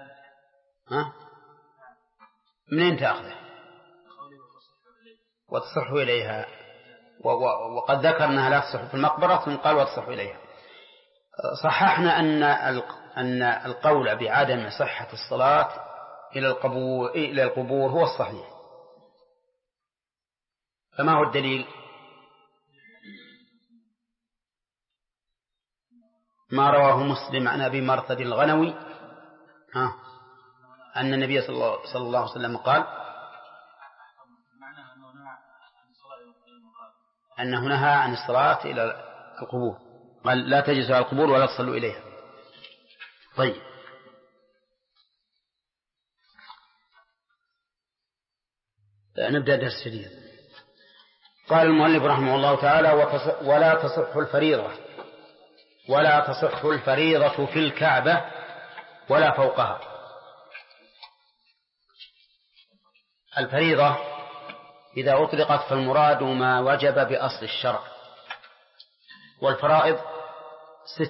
منين تأخذه؟ وتصح إليها، وقد ذكرنا لا تصح في المقبرة ثم قال وتصح إليها. صححنا أن القول بعدم صحة الصلاة إلى القبور هو الصحيح. فما هو الدليل؟ ما رواه مسلم عن أبي مرثد الغنوي أن النبي صلى الله عليه وسلم قال أنه نهى عن الصلاة إلى القبور، قال لا تجلسوا على القبور ولا تصلوا إليها. طيب، نبدأ درس جديد. قال المؤلف رحمه الله تعالى ولا تصح الفريضة في الكعبة ولا فوقها. الفريضة إذا أطلقت فالمراد ما وجب بأصل الشرع، والفرائض 6: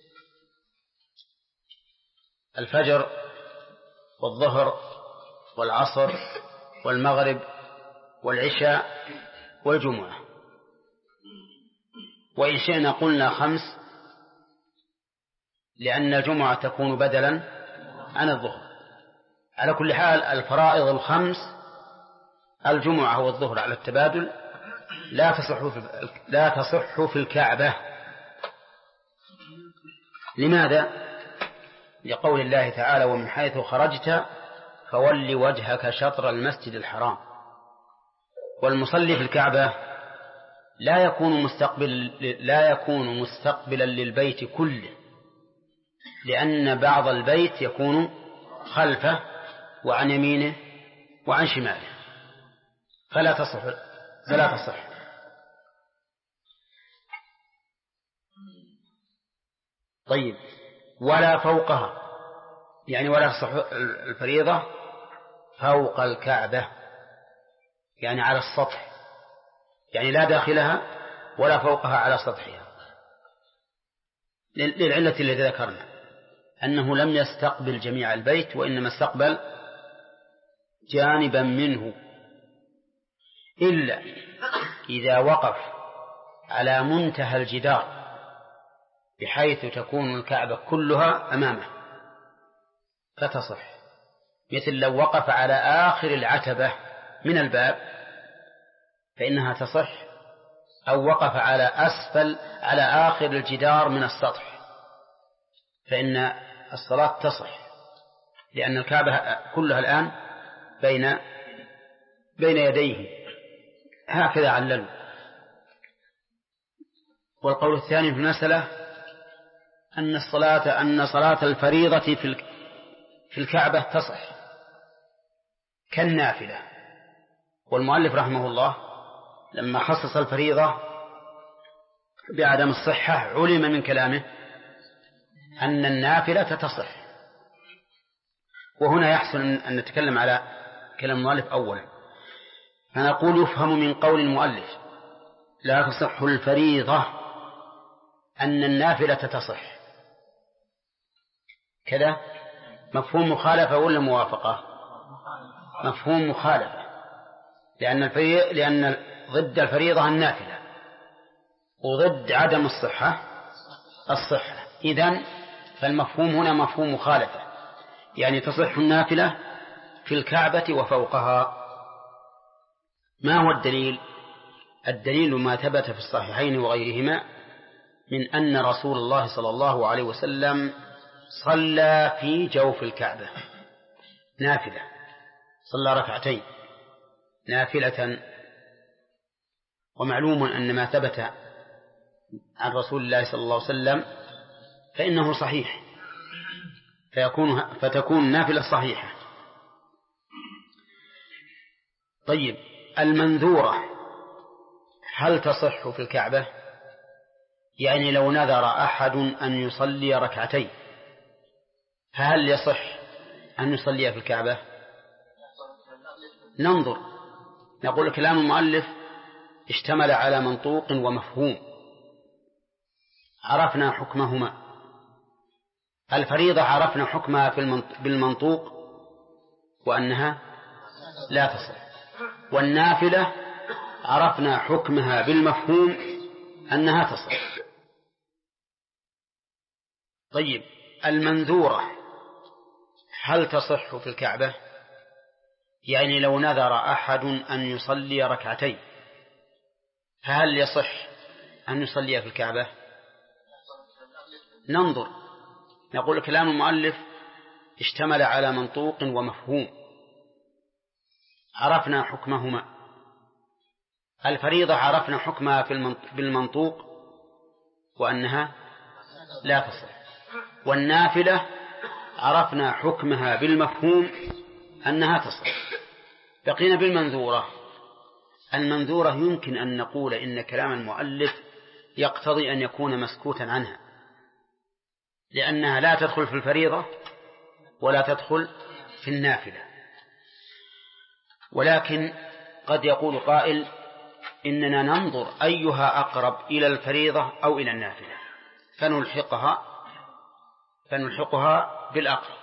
الفجر والظهر والعصر والمغرب والعشاء والجمعة، وإن شئنا قلنا 5 لأن الجمعة تكون بدلا عن الظهر. على كل حال الفرائض 5 الجمعة والظهر على التبادل لا تصح في الكعبة. لماذا؟ لقول الله تعالى ومن حيث خرجت فول وجهك شطر المسجد الحرام. والمصلي في الكعبة لا يكون مستقبلا للبيت كله، لأن بعض البيت يكون خلفه وعن يمينه وعن شماله، فلا تصح. طيب، ولا فوقها، يعني ولا تصح الفريضة فوق الكعبة، يعني على السطح، يعني لا داخلها ولا فوقها على سطحها، للعلة التي ذكرنا أنه لم يستقبل جميع البيت وإنما استقبل جانبا منه، إلا إذا وقف على منتهى الجدار بحيث تكون الكعبة كلها أمامه فتصح، مثل لو وقف على آخر العتبة من الباب فإنها تصح، أو وقف على آخر الجدار من السطح فإن الصلاة تصح، لأن الكعبة كلها الآن بين يديه، هكذا عللوا. والقول الثاني في المسألة أن صلاة الفريضة في الكعبة تصح كالنافلة. والمؤلف رحمه الله لما خصص الفريضة بعدم الصحة علم من كلامه أن النافلة تصح. وهنا يحسن أن نتكلم على كلام المؤلف أولا، فنقول يفهم من قول المؤلف لا تصح الفريضة أن النافلة تصح، كذا مفهوم مخالفة ولا موافقة؟ مفهوم مخالفة، لأن ضد الفريضة النافلة وضد عدم الصحة إذن فالمفهوم هنا مفهوم مخالفة، يعني تصح النافلة في الكعبة وفوقها. ما هو الدليل؟ الدليل ما ثبت في الصحيحين وغيرهما من أن رسول الله صلى الله عليه وسلم صلى في جوف الكعبة نافلة، صلى ركعتين نافلة. ومعلوم أن ما ثبت عن رسول الله صلى الله عليه وسلم فإنه صحيح، فتكون نافلة صحيحة. طيب، المنذورة هل تصح في الكعبة؟ يعني لو نذر أحد أن يصلي ركعتين فهل يصح أن يصلي في الكعبة؟ ننظر، نقول كلام المؤلف اشتمل على منطوق ومفهوم، عرفنا حكمهما. الفريضة عرفنا حكمها بالمنطوق وأنها لا تصح، والنافلة عرفنا حكمها بالمفهوم أنها تصح. طيب، المنذورة هل تصح في الكعبة؟ يعني لو نذر أحد أن يصلي ركعتين فهل يصح أن يصلي في الكعبة؟ ننظر، نقول كلام المؤلف اشتمل على منطوق ومفهوم، عرفنا حكمهما. الفريضة عرفنا حكمها بالمنطوق وأنها لا تصح، والنافلة عرفنا حكمها بالمفهوم أنها تصح. بقينا بالمنذورة. المنذورة يمكن أن نقول إن كلام المؤلف يقتضي أن يكون مسكوتا عنها، لأنها لا تدخل في الفريضة ولا تدخل في النافلة. ولكن قد يقول قائل إننا ننظر أيها أقرب إلى الفريضة أو إلى النافلة فنلحقها بالأقرب.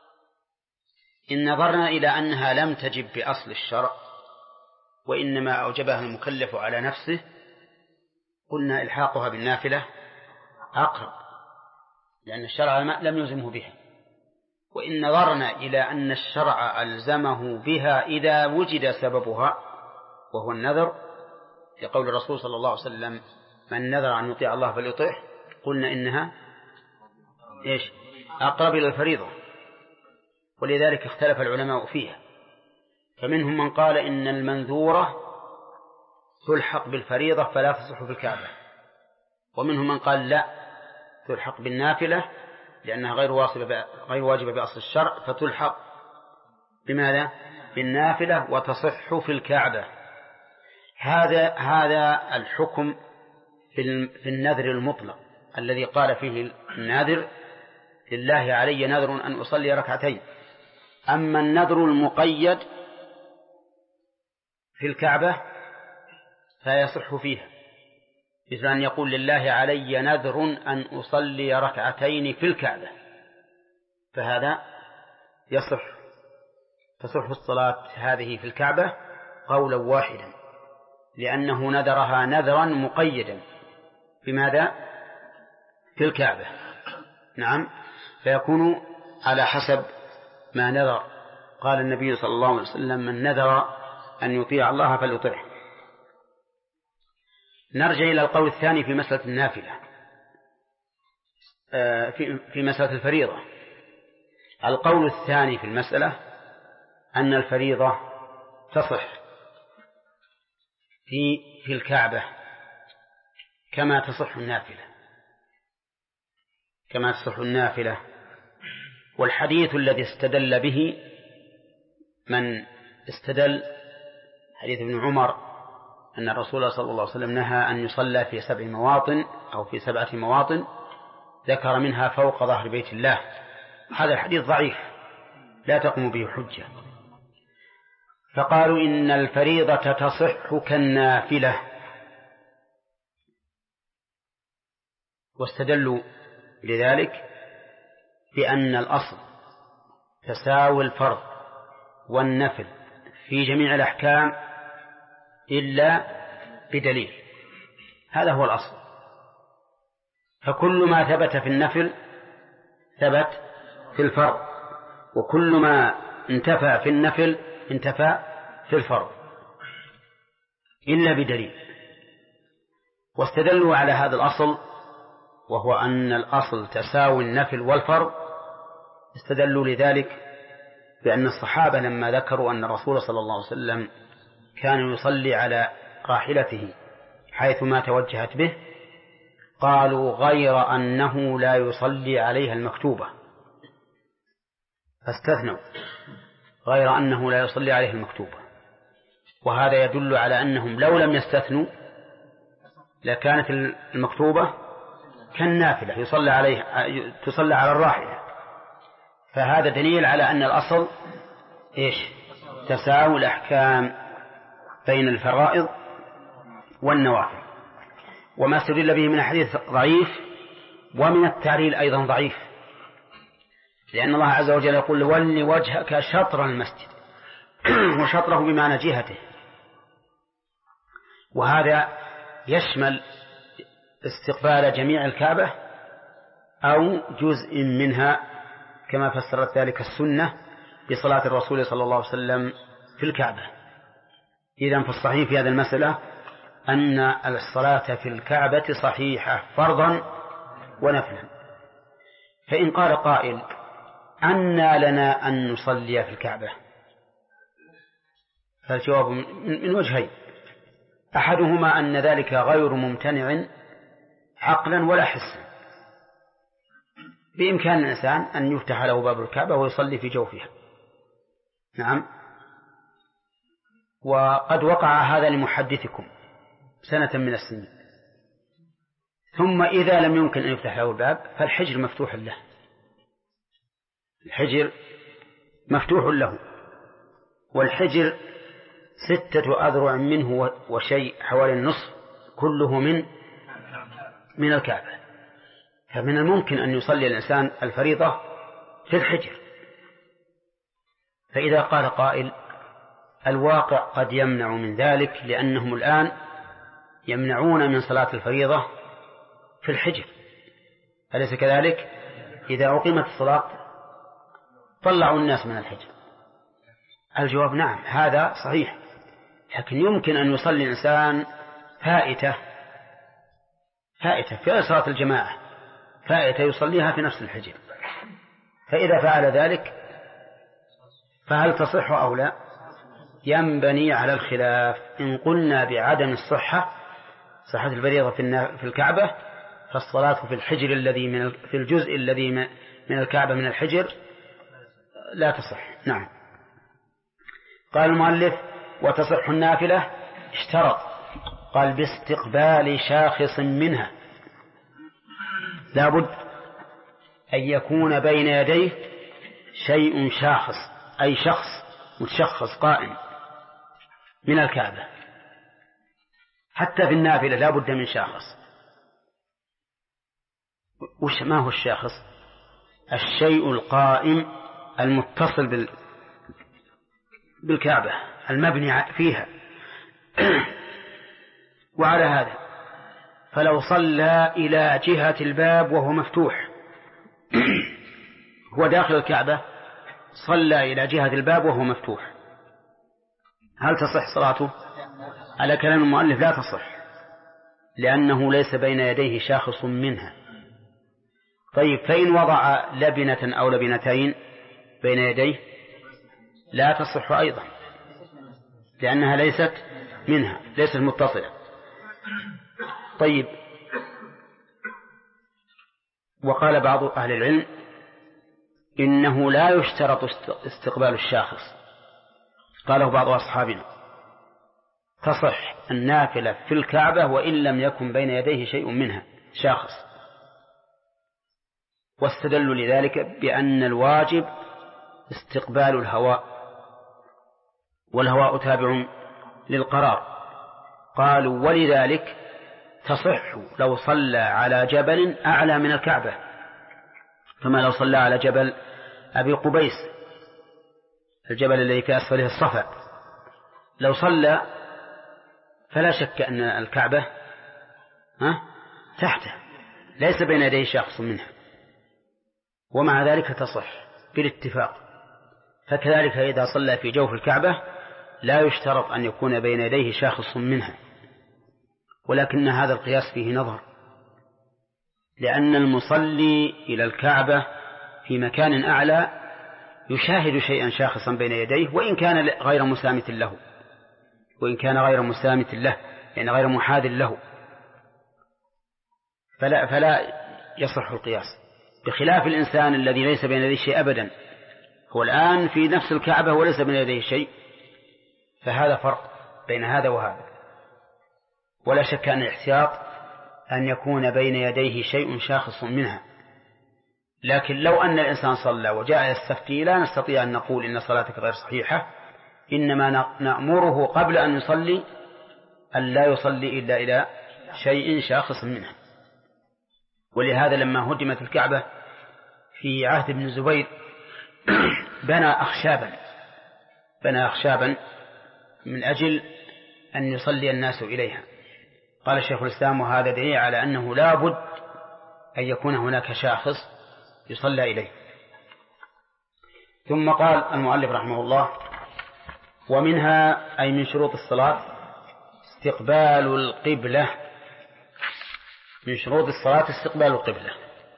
إن نظرنا إلى أنها لم تجب بأصل الشرع وإنما أوجبها المكلف على نفسه قلنا إلحاقها بالنافلة أقرب، لأن الشرع لم يلزمه بها. وإن نظرنا إلى أن الشرع ألزمه بها إذا وجد سببها وهو النذر، لقول الرسول صلى الله عليه وسلم من نذر أن يطيع الله فليطيعه، قلنا إنها أقرب إلى الفريضة. ولذلك اختلف العلماء فيها، فمنهم من قال إن المنذورة تلحق بالفريضة فلا تصح في الكعبة، ومنهم من قال لا، تلحق بالنافلة لأنها غير واجبة بأصل الشرع، فتلحق بماذا؟ بالنافلة وتصح في الكعبة. هذا الحكم في النذر المطلق الذي قال فيه الناذر لله علي نذر أن أصلي ركعتين. أما النذر المقيد في الكعبة فيصح فيها، مثل أن يقول لله علي نذر أن أصلي ركعتين في الكعبة، فهذا يصح، تصح الصلاة هذه في الكعبة قولا واحدا، لأنه نذرها نذرا مقيدا بماذا؟ في الكعبة. نعم، فيكون على حسب ما نذر. قال النبي صلى الله عليه وسلم: من نذر أن يطيع الله فليطيعه. نرجع إلى القول الثاني في مسألة النافلة، في مسألة الفريضة. القول الثاني في المسألة أن الفريضة تصح في الكعبة كما تصح النافلة، والحديث الذي استدل به من استدل حديث ابن عمر أن الرسول صلى الله عليه وسلم نهى أن يصلى في 7 مواطن أو في 7 مواطن، ذكر منها فوق ظهر بيت الله. هذا الحديث ضعيف لا تقوم به حجة، فقالوا إن الفريضة تصح كالنافلة، واستدلوا لذلك بأن الأصل تساوي الفرض والنفل في جميع الأحكام إلا بدليل، هذا هو الأصل. فكل ما ثبت في النفل ثبت في الفرض، وكل ما انتفى في النفل انتفى في الفرض إلا بدليل. واستدلوا على هذا الأصل، وهو أن الأصل تساوي النفل والفرض. استدلوا لذلك بأن الصحابة لما ذكروا أن الرسول صلى الله عليه وسلم كان يصلي على راحلته حيثما توجهت به، قالوا غير أنه لا يصلي عليها المكتوبة، فاستثنوا غير أنه لا يصلي عليها المكتوبة. وهذا يدل على أنهم لو لم يستثنوا لكانت المكتوبة كالنافلة تصلى على الراحلة. فهذا دليل على أن الأصل تساوي الأحكام بين الفرائض والنوافل. وما استدل به من الحديث ضعيف، ومن التعليل أيضا ضعيف، لأن الله عز وجل يقول: ولي وجهك شطر المسجد، وشطره بمعنى جهته، وهذا يشمل استقبال جميع الكعبة أو جزء منها، كما فسرت ذلك السنة بصلاة الرسول صلى الله عليه وسلم في الكعبة. إذن فالصحيح في هذه المسألة أن الصلاة في الكعبة صحيحة فرضا ونفلا. فإن قال قائل: أنى لنا أن نصلي في الكعبة؟ فالجواب من وجهين: أحدهما أن ذلك غير ممتنع عقلا ولا حسا، بإمكان الإنسان أن يفتح له باب الكعبة ويصلي في جوفها. نعم، وقد وقع هذا لمحدثكم سنة من السنين. ثم إذا لم يمكن أن يفتح له الباب فالحجر مفتوح له، الحجر مفتوح له، والحجر 6 أذرع منه وشيء حوالي النصف، كله من الكعبة. فمن الممكن أن يصلي الإنسان الفريضة في الحجر. فإذا قال قائل: الواقع قد يمنع من ذلك، لأنهم الآن يمنعون من صلاة الفريضة في الحجر، أليس كذلك؟ إذا أقيمت الصلاة طلعوا الناس من الحجر. الجواب: نعم، هذا صحيح، لكن يمكن أن يصلي الإنسان فائتة في صلاة الجماعة، فائتة يصليها في نفس الحجر، فإذا فعل ذلك فهل تصح أو لا؟ ينبني على الخلاف. إن قلنا بعدم صحة الفريضة في الكعبة، فالصلاة في الحجر في الجزء الذي من الكعبة من الحجر لا تصح. نعم. قال المؤلف: وتصح النافلة. اشترط، قال: باستقبال شاخص منها، لابد أن يكون بين يديه شيء شاخص، أي شخص متشخص قائم من الكعبة. حتى في النافلة لا بد من شاخص. ما هو الشاخص؟ الشيء القائم المتصل بالكعبة المبني فيها. وعلى هذا فلو صلى إلى جهة الباب وهو مفتوح، هو داخل الكعبة صلى إلى جهة الباب وهو مفتوح، هل تصح صلاته؟ على كلام المؤلف لا تصح، لأنه ليس بين يديه شاخص منها. طيب فإن وضع لبنة أو لبنتين بين يديه لا تصح أيضا، لأنها ليست منها، ليست متصلة. طيب، وقال بعض أهل العلم إنه لا يشترط استقبال الشاخص، قاله بعض أصحابنا تصح النافلة في الكعبة وإن لم يكن بين يديه شيء منها شاخص، واستدلوا لذلك بأن الواجب استقبال الهواء، والهواء تابع للقرار. قالوا ولذلك تصح لو صلى على جبل أعلى من الكعبة، كما لو صلى على جبل أبي قبيس، الجبل الذي في أسفله الصفا، لو صلى فلا شك أن الكعبة تحته ليس بين يديه شخص منها، ومع ذلك تصح بالاتفاق. فكذلك إذا صلى في جوف الكعبة لا يشترط أن يكون بين يديه شاخص منها، ولكن هذا القياس فيه نظر، لأن المصلي إلى الكعبة في مكان أعلى يشاهد شيئا شاخصا بين يديه وإن كان غير مسامت له، يعني غير محاذ له، فلا يصح القياس، بخلاف الإنسان الذي ليس بين يديه شيء أبدا، هو الآن في نفس الكعبة وليس بين يديه شيء، فهذا فرق بين هذا وهذا. ولا شك أن الاحتياط أن يكون بين يديه شيء شاخص منها. لكن لو أن الإنسان صلى وجاء يستفتي لا نستطيع أن نقول إن صلاتك غير صحيحة، إنما نأمره قبل أن يصلي أن لا يصلي إلا إلى شيء شاخص منها. ولهذا لما هدمت الكعبة في عهد ابن الزبير بنى أخشابا من أجل أن يصلي الناس إليها. قال الشيخ الإسلام وهذا دليل على أنه لا بد أن يكون هناك شاخص يصلى إليه. ثم قال المؤلف رحمه الله: ومنها أي من شروط الصلاة استقبال القبلة. من شروط الصلاة استقبال القبلة،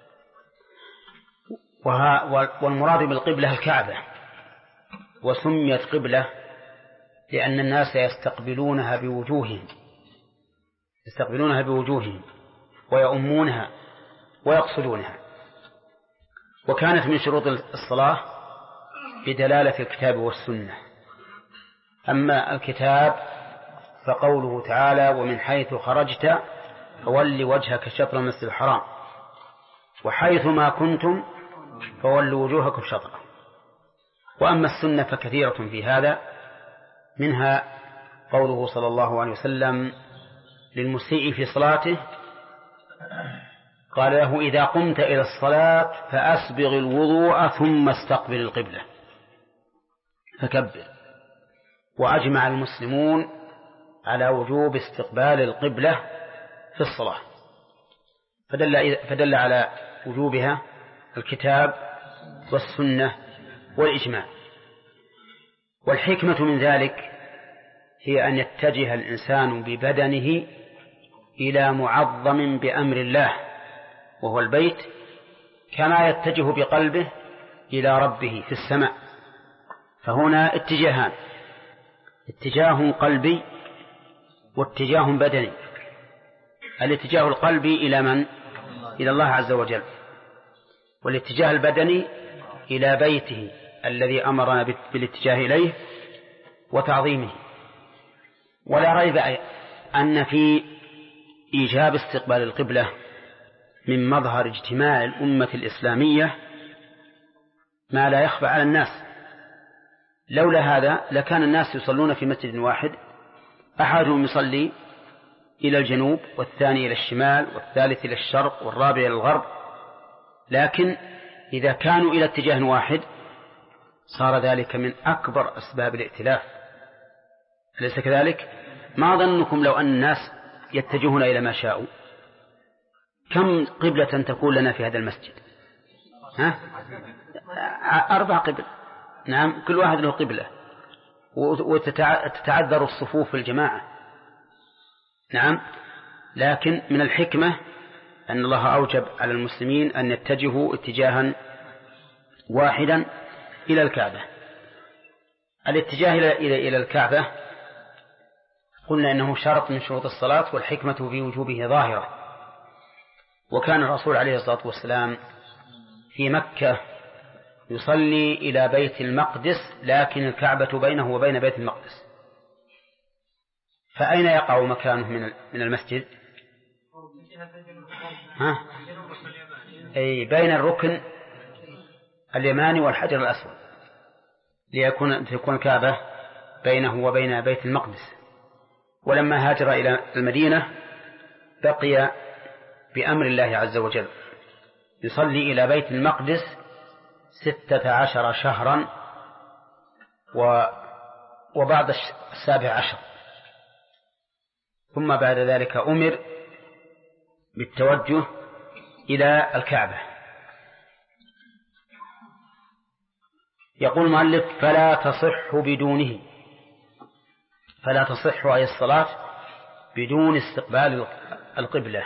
والمراد بالقبلة الكعبة، وسميت قبلة لأن الناس يستقبلونها بوجوههم ويؤمونها ويقصدونها. وكانت من شروط الصلاة بدلالة الكتاب والسنة. أما الكتاب فقوله تعالى: ومن حيث خرجت فول وجهك شطر المسجد الحرام وحيث ما كنتم فولوا وجوهكم شطره. وأما السنة فكثيرة في هذا، منها قوله صلى الله عليه وسلم للمسيء في صلاته، قال له: إذا قمت إلى الصلاة فأسبغ الوضوء ثم استقبل القبلة فكبر. وأجمع المسلمون على وجوب استقبال القبلة في الصلاة، فدل على وجوبها الكتاب والسنة والإجماع. والحكمة من ذلك هي أن يتجه الإنسان ببدنه إلى معظم بأمر الله وهو البيت، كما يتجه بقلبه إلى ربه في السماء. فهنا اتجاهان: اتجاه قلبي واتجاه بدني. الاتجاه القلبي إلى من؟ إلى الله عز وجل. والاتجاه البدني إلى بيته الذي أمرنا بالاتجاه إليه وتعظيمه. ولا ريب أن في إيجاب استقبال القبلة من مظهر اجتماع الأمة الإسلامية ما لا يخفى على الناس. لولا هذا لكان الناس يصلون في مسجد واحد، أحدهم يصلي إلى الجنوب، والثاني إلى الشمال، والثالث إلى الشرق، والرابع إلى الغرب. لكن إذا كانوا إلى اتجاه واحد صار ذلك من أكبر أسباب الائتلاف، أليس كذلك؟ ما ظنكم لو أن الناس يتجهون إلى ما شاءوا؟ كم قبلة تكون لنا في هذا المسجد؟ 4 قبل. نعم، كل واحد له قبلة، وتتعذر الصفوف في الجماعة. نعم، لكن من الحكمة أن الله أوجب على المسلمين أن يتجهوا اتجاها واحدا إلى الكعبة. الاتجاه إلى الكعبة قلنا إنه شرط من شروط الصلاة، والحكمة في وجوبه ظاهرة. وكان الرسول عليه الصلاة والسلام في مكة يصلي إلى بيت المقدس، لكن الكعبة بينه وبين بيت المقدس. فأين يقع مكانه من المسجد؟ أي بين الركن اليماني والحجر الأسود، تكون الكعبة بينه وبين بيت المقدس. ولما هاجر إلى المدينة بقي بأمر الله عز وجل يصلي إلى بيت المقدس 16 شهرا وبعد 17، ثم بعد ذلك أمر بالتوجه إلى الكعبة. يقول المؤلف: فلا تصح بدونه، فلا تصح أي الصلاة بدون استقبال القبلة.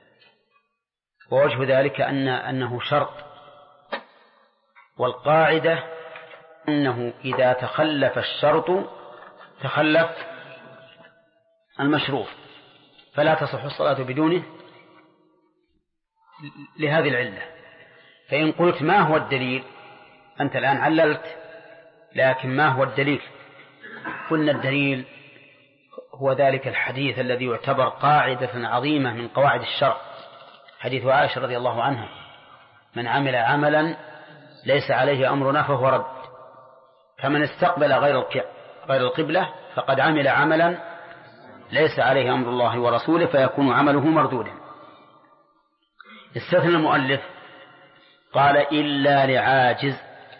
ووجه ذلك أنه شرط، والقاعدة أنه إذا تخلف الشرط تخلف المشروط، فلا تصح الصلاة بدونه لهذه العلة. فإن قلت ما هو الدليل؟ أنت الآن عللت، لكن ما هو الدليل؟ قلنا الدليل هو ذلك الحديث الذي يعتبر قاعدة عظيمة من قواعد الشرع، حديث عائشة رضي الله عنها: من عمل عملا ليس عليه أمرنا فهو رد، فمن استقبل غير القبلة فقد عمل عملا ليس عليه أمر الله ورسوله فيكون عمله مردودا. استثنى المؤلف قال: إلا لعاجز.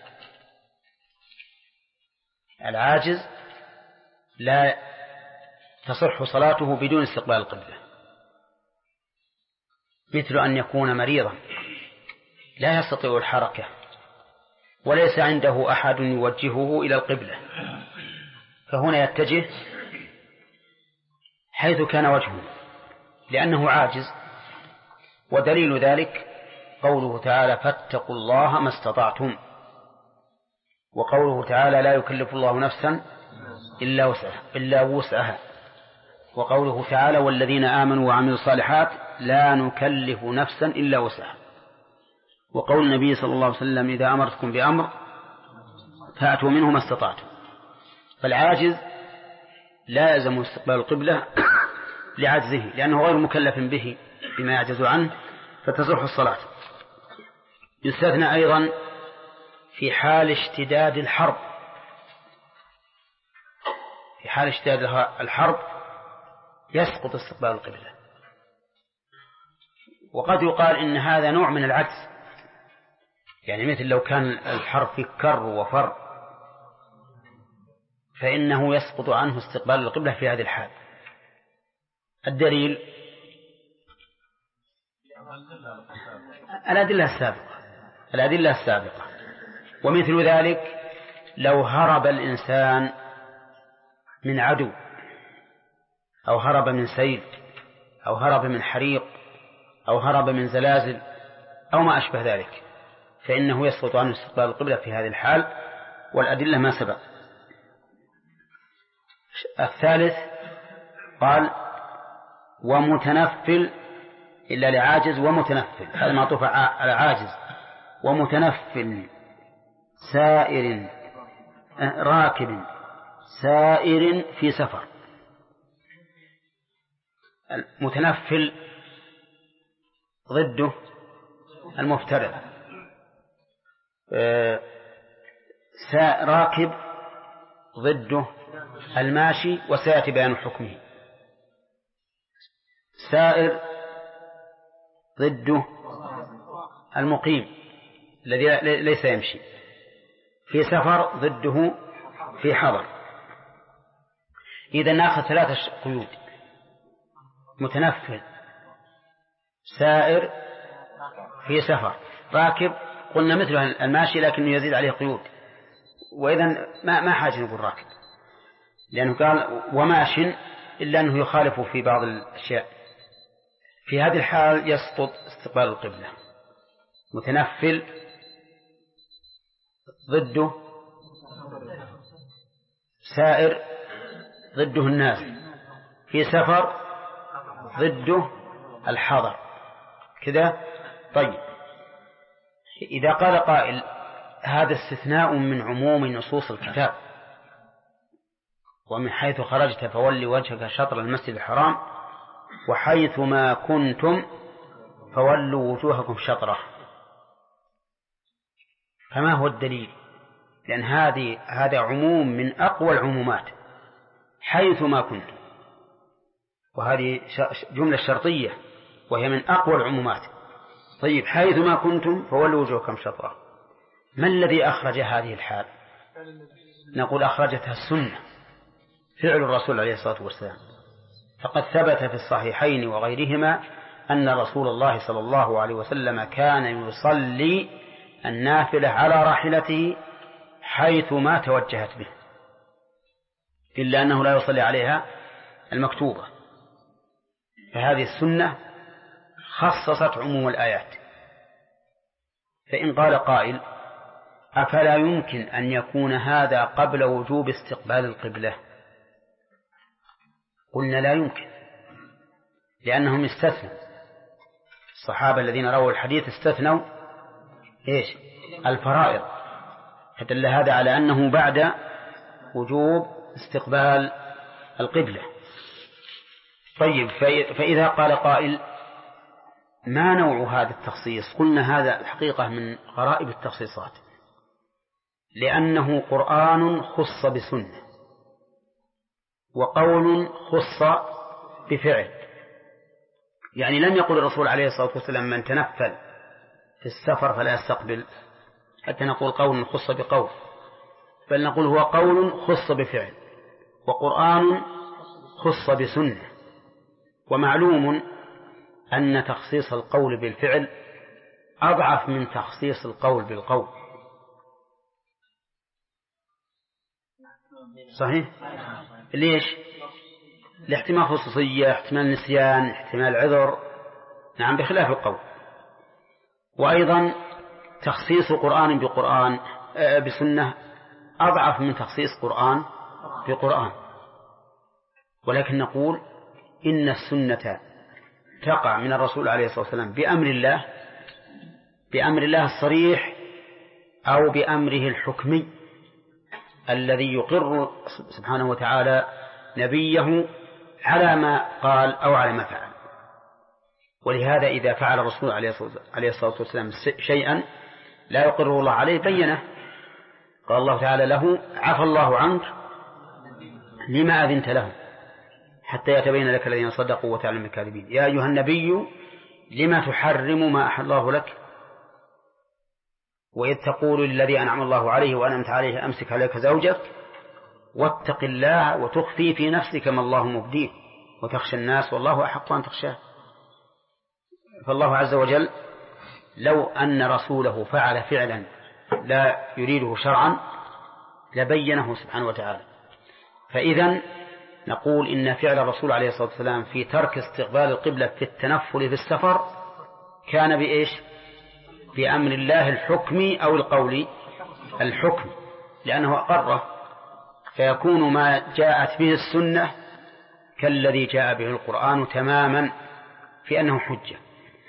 العاجز لا تصح صلاته بدون استقبال القبلة، مثل أن يكون مريضا لا يستطيع الحركة وليس عنده أحد يوجهه إلى القبلة، فهنا يتجه حيث كان وجهه لأنه عاجز. ودليل ذلك قوله تعالى: فاتقوا الله ما استطعتم، وقوله تعالى: لا يكلف الله نفسا إلا وسعها، وقوله تعالى: والذين آمنوا وعملوا الصالحات لا نكلف نفسا إلا وسعها، وقول النبي صلى الله عليه وسلم: إذا أمرتكم بأمر فأتوا منه ما استطعتم. فالعاجز لا يلزم استقبال القبلة لعجزه، لأنه غير مكلف به بما يعجز عنه، فتصح الصلاة. يستثنى أيضا في حال اشتداد الحرب، في حال اشتداد الحرب يسقط استقبال القبلة. وقد يقال إن هذا نوع من العجز، يعني مثل لو كان الحرب في كر وفر فإنه يسقط عنه استقبال القبلة في هذه الحال. الدليل الأدلة السابقة. ومثل ذلك لو هرب الإنسان من عدو، أو هرب من سيل، أو هرب من حريق، أو هرب من زلازل، أو ما أشبه ذلك، فإنه يسقط عنه استقبال القبلة في هذه الحال، والأدلة ما سبق. الثالث قال: ومتنفل، إلا لعاجز ومتنفل، هذا معطوف على عاجز. ومتنفل سائر راكب سائر في سفر. المتنفل ضده المفترض. راكب ضده الماشي، وسيأتي بيان حكمه. سائر ضده المقيم الذي ليس يمشي. في سفر ضده في حضر. إذا نأخذ 3 قيود: متنفل، سائر، في سفر. راكب قلنا مثله الماشي لكنه يزيد عليه قيود، وإذا ما حاجة نقول راكب، لأنه قال وماش إلا أنه يخالف في بعض الأشياء. في هذه الحال يسقط استقبال القبلة. متنفل ضده سائر، ضده النازل. في سفر ضده الحضر. كذا. طيب، إذا قال قائل هذا استثناء من عموم نصوص الكتاب، ومن حيث خرجت فولي وجهك شطر المسجد الحرام وحيث ما كنتم فولوا وجوهكم شطره، فما هو الدليل؟ لأن هذا عموم من أقوى العمومات، حيث ما كنتم، وهذه جملة شرطية وهي من أقوى العمومات. طيب، حيث ما كنتم فولوا وجوهكم شطره، ما الذي أخرج هذه الحال؟ نقول أخرجتها السنة، فعل الرسول عليه الصلاة والسلام. فقد ثبت في الصحيحين وغيرهما أن رسول الله صلى الله عليه وسلم كان يصلي النافلة على راحلته حيث ما توجهت به، إلا أنه لا يصلي عليها المكتوبة. فهذه السنة خصصت عموم الآيات. فإن قال قائل أفلا يمكن أن يكون هذا قبل وجوب استقبال القبلة؟ قلنا لا يمكن، لأنهم استثنوا. الصحابة الذين رووا الحديث استثنوا إيش؟ الفرائض، فدل هذا على أنه بعد وجوب استقبال القبلة. طيب، فإذا قال قائل ما نوع هذا التخصيص؟ قلنا هذا الحقيقة من غرائب التخصيصات، لأنه قرآن خص بسنة، وقول خص بفعل. يعني لم يقل الرسول عليه الصلاة والسلام من تنفل في السفر فلا يستقبل حتى نقول قول خص بقول، بل نقول هو قول خص بفعل، وقرآن خص بسنة. ومعلوم أن تخصيص القول بالفعل أضعف من تخصيص القول بالقول. صحيح؟ ليش؟ لاحتمال خصوصية، احتمال نسيان، احتمال عذر، نعم، بخلاف القول. وأيضا تخصيص قرآن بقرآن بسنة أضعف من تخصيص قرآن بقرآن. ولكن نقول إن السنة تقع من الرسول عليه الصلاة والسلام بأمر الله الصريح أو بأمره الحكمي الذي يقر سبحانه وتعالى نبيه على ما قال أو على ما فعل. ولهذا إذا فعل الرسول عليه الصلاة والسلام شيئا لا يقره الله عليه بينه. قال الله تعالى له عفى الله عنك لما أذنت له حتى يتبين لك الذين صدقوا وتعلم الكاذبين. يا أيها النبي لما تحرم ما أحل الله لك وإذ تقول للذي أنعم الله عليه وأنعمت عليه أمسك عليك زوجك واتق الله وتخفي في نفسك ما الله مبديه وتخشى الناس والله أحق أن تخشاه. فالله عز وجل لو أن رسوله فعل فعلا لا يريده شرعا لبينه سبحانه وتعالى. فإذن نقول إن فعل الرسول عليه الصلاة والسلام في ترك استقبال القبلة في التنفل في السفر كان بإيش؟ بأمر الله الحكمي أو القولي؟ الحكم، لأنه أقره، فيكون ما جاءت به السنة كالذي جاء به القرآن تماما في أنه حجة.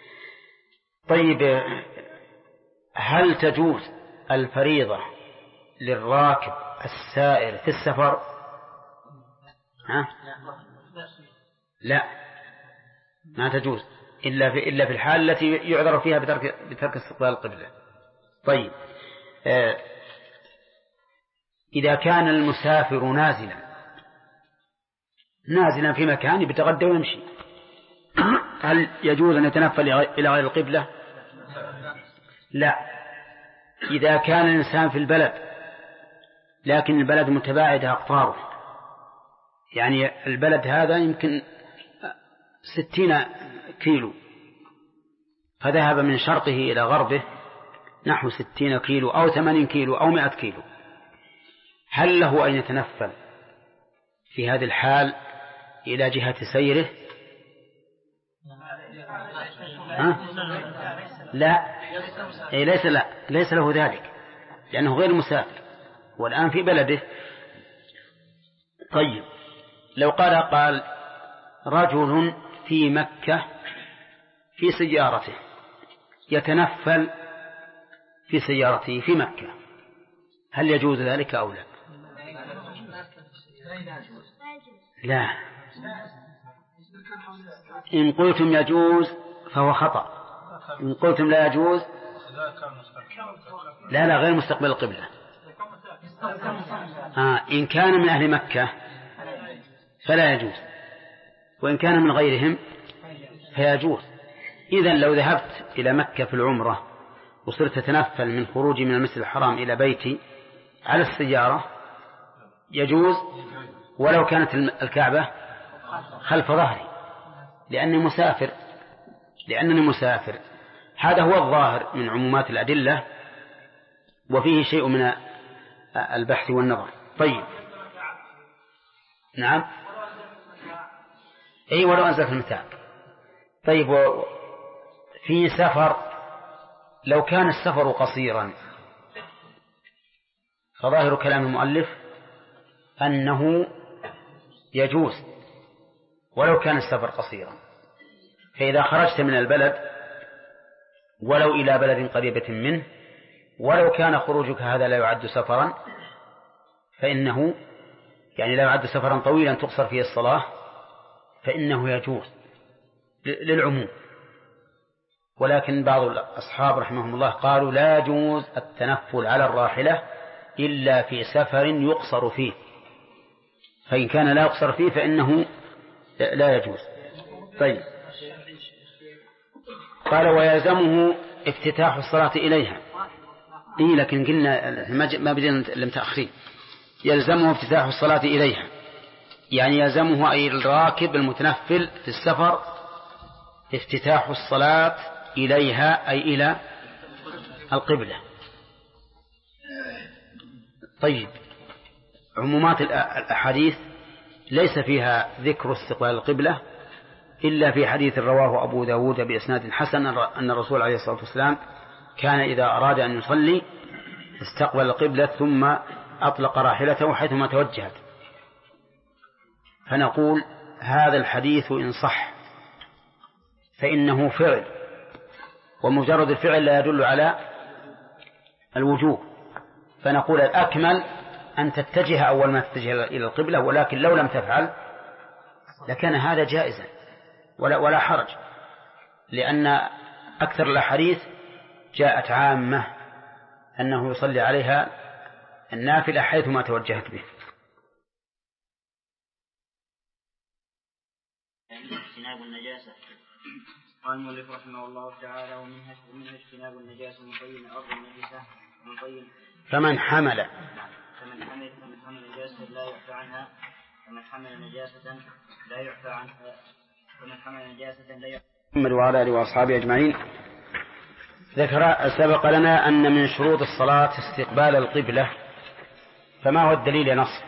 طيب، هل تجوز الفريضة للراكب السائر في السفر؟ لا، ما تجوز. إلا في الحال التي يعذر فيها بترك استقبال القبلة. طيب إذا كان المسافر نازلا في مكان يتغدى ويمشي، هل يجوز أن يتنفل إلى غير القبلة؟ لا. إذا كان الإنسان في البلد لكن البلد متباعدة أقطاره، يعني البلد هذا يمكن 60 كيلو، فذهب من شرقه إلى غربه نحو 60 كيلو أو 80 كيلو أو 100 كيلو، هل له أن يتنفل في هذه الحال إلى جهة سيره؟ لا، ليس له ذلك، لأنه غير مسافر والآن في بلده. طيب لو قال رجل في مكة في سيارته يتنفل في سيارته في مكة، هل يجوز ذلك أو لا؟ لا. إن قلتم يجوز فهو خطأ، إن قلتم لا يجوز لا غير مستقبل القبلة. إن كان من أهل مكة فلا يجوز، وإن كان من غيرهم فيجوز. إذن لو ذهبت إلى مكة في العمرة وصرت تتنفل من خروجي من المسجد الحرام إلى بيتي على السيارة يجوز، ولو كانت الكعبة خلف ظهري، لأنني مسافر. هذا هو الظاهر من عمومات الأدلة، وفيه شيء من البحث والنظر. طيب نعم، أي ولو أنزلت المتاع. طيب في سفر، لو كان السفر قصيرا فظاهر كلام المؤلف أنه يجوز ولو كان السفر قصيرا. فإذا خرجت من البلد ولو إلى بلد قريبة منه، ولو كان خروجك هذا لا يعد سفرا، فإنه يعني لا يعد سفرا طويلا تقصر فيه الصلاة، فإنه يجوز للعموم. ولكن بعض الأصحاب رحمهم الله قالوا لا يجوز التنفل على الراحلة إلا في سفر يقصر فيه، فإن كان لا يقصر فيه فإنه لا يجوز. طيب قال ويلزمه افتتاح الصلاة إليها. لكن قلنا ما بدنا المتأخرين. يلزمه افتتاح الصلاة إليها، يعني يلزمه أي الراكب المتنفل في السفر افتتاح الصلاة إليها، أي إلى القبلة. طيب عمومات الأحاديث ليس فيها ذكر استقبال القبلة إلا في حديث رواه أبو داود بإسناد حسن أن الرسول عليه الصلاة والسلام كان إذا أراد أن يصلي استقبل القبلة ثم أطلق راحلته حيثما توجهت. فنقول هذا الحديث إن صح فإنه فعل، ومجرد الفعل لا يدل على الوجوب، فنقول الأكمل أن تتجه أول ما تتجه إلى القبلة، ولكن لو لم تفعل لكان هذا جائزا ولا حرج، لأن أكثر الأحاديث جاءت عامة أنه يصلي عليها النافلة حيثما توجهت به. اجتناب النجاسة. قال المؤلف رحمه الله تعالى ومنها اجتناب النجاسة من طين أرض النجسة من طين. فمن حمل نجاسة لا يعفى عنها، فمن حمل نجاسة لا يعفى عنها، فمن حمل نجاسة لا يعفى. محمد وعلى آله وأصحابه أجمعين. سبق لنا أن من شروط الصلاة استقبال القبلة، فما هو الدليل نص؟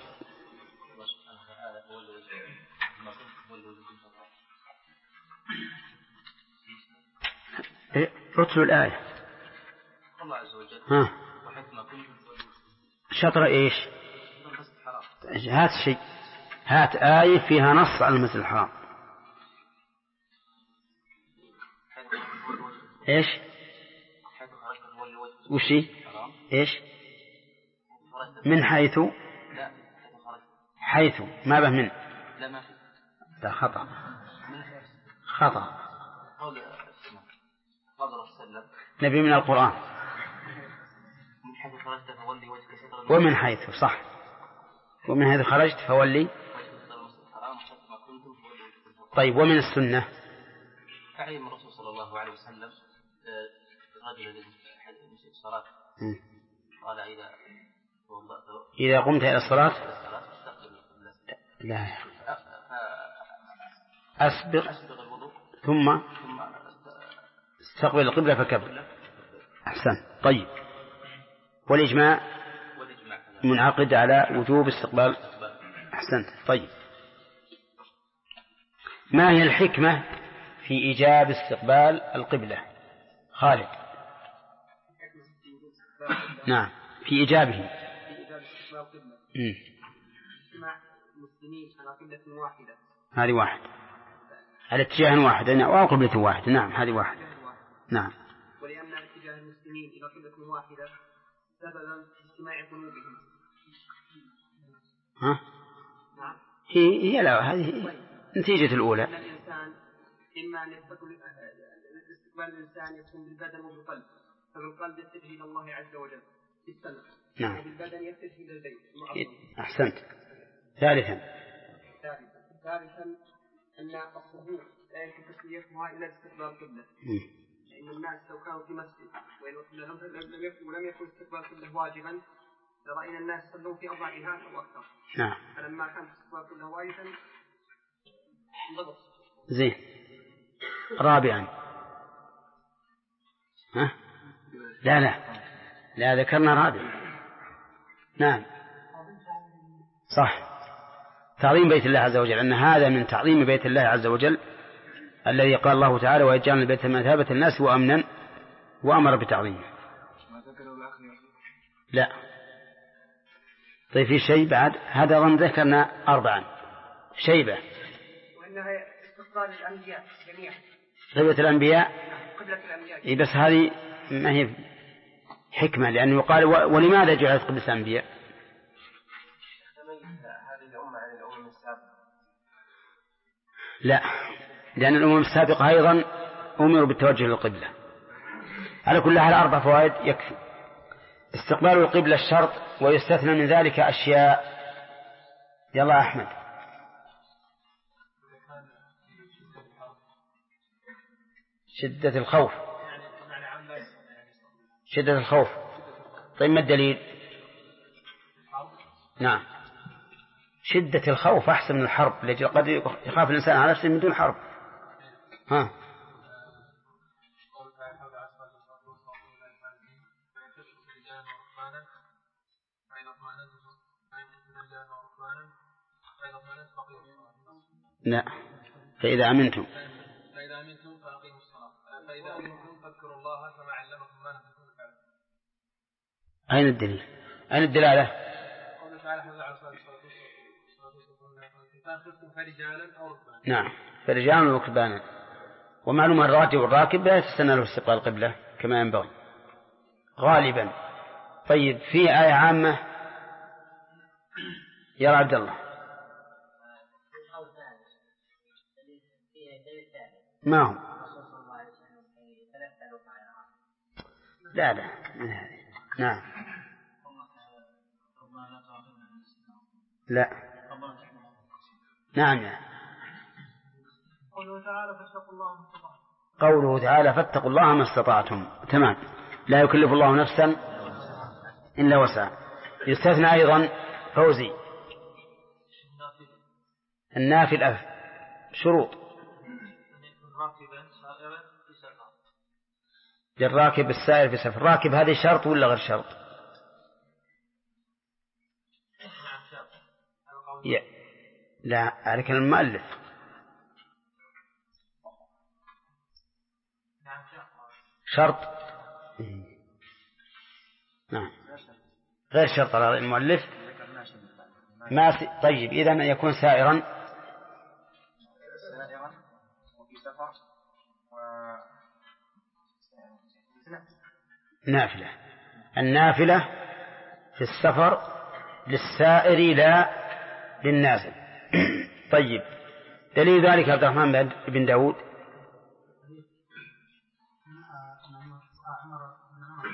اتلو الآية. الله عز وجل وحكمة شطر إيش؟ هات شيء، هات آية فيها نص على المسجد الحرام. إيش؟ وشي؟ إيش؟ من حيث ما به من. لا خطأ نبي من القرآن. ومن حيث صح، ومن حيث خرجت فولي. طيب ومن السنة تعليم الرسول صلى الله عليه وسلم رجل يمسك الصلاة قال إذا قمت إلى الصلاة لا أسبغ ثم استقبل القبلة فكبر. أحسن. طيب والإجماع منعقد على وجوب استقبال. أحسنت. طيب ما هي الحكمة في إيجاب استقبال القبلة؟ خالد. نعم في إيجابه. اجتماع المسلمين على قبلة واحدة. هذه واحد على اتجاه واحد أو قبلة واحد. نعم هذه واحد. نعم. ولأن اتجاه المسلمين إلى قبلة واحدة سببا في اجتماع قلوبهم. ها؟ نعم. هي لا هذه نتيجة الأولى. أن الإنسان إما أن استقبال الإنسان يكون بالبدن وبالقلب، فبالقلب يتجه إلى الله عز وجل في السمع. نعم. وبالبدن يتجه إلى البيت. أحسنت. ثالثا أن الصدور لا يمكن تسميتها إلا باستقبال القبلة. لأن الناس لو كانوا في مسجد ولم يكن استقبال القبلة واجبا لرأينا الناس يصلون في أربع جهات أو أكثر. نعم. فلما كان استقبال القبلة واجبا انضبط. زين. رابعا ها؟ لا ذكرنا رابع. نعم صح. تعظيم بيت الله عز وجل، أن هذا من تعظيم بيت الله عز وجل الذي قال الله تعالى ويجعل البيت مثابة الناس وأمنا وأمر بتعظيمه. لا. طيب في شيء بعد هذا ظن ذكرنا 4 شيبة. وإنها استقبال الأنبياء جميعا. قبلة الأنبياء. قبلة الأنبياء. إيه بس هذه ما هي حكمة، لأنه يقال ولماذا جعلت قبلة الأنبياء؟ هذه الأمة عن الأمم السابقة. لا، لأن الأمم السابقة أيضا أمروا بالتوجه للقبلة. على كل حال 4 فوائد يكفي. استقبال القبلة الشرط، ويستثنى من ذلك أشياء. يلا أحمد. شدة الخوف. شدة الخوف. طيب ما الدليل؟ نعم شدة الخوف أحسن من الحرب، لأجل قد يخاف الإنسان على نفسه من دون حرب. ها لا. فإذا أمنتم فأقيموا الصلاة فإذا أمنتم فاذكروا الله كما علمكم ما لم تكونوا تعلمون. أين الدليل؟ أين الدلالة؟ قوله تعالى حفظ على الصلاة فرجالا أو ركبانا. نعم فرجالا وركبانا. ومعلوم الراجل والراكب لا يتسنى له استقبال القبلة كما ينبغي غالبا. طيب في آية عامة يا عبد الله. ما هو؟ لا نعم لا نعم قوله تعالى فاتقوا الله ما استطعتم. قوله تعالى فاتقوا الله ما استطعتم. تمام. لا يكلف الله نفسا إلا وسعها. يستثنى أيضا فوزي النافل شروط. للراكب السائر في سفر. راكب هذه شرط ولا غير شرط؟ لا عليك المؤلف. شرط. نعم غير شرط على المؤلف. طيب إذا يكون سائرا وفي سفر نافلة. النافلة في السفر للسائر لا للنازل. طيب دليل ذلك عبد الرحمن بن داود.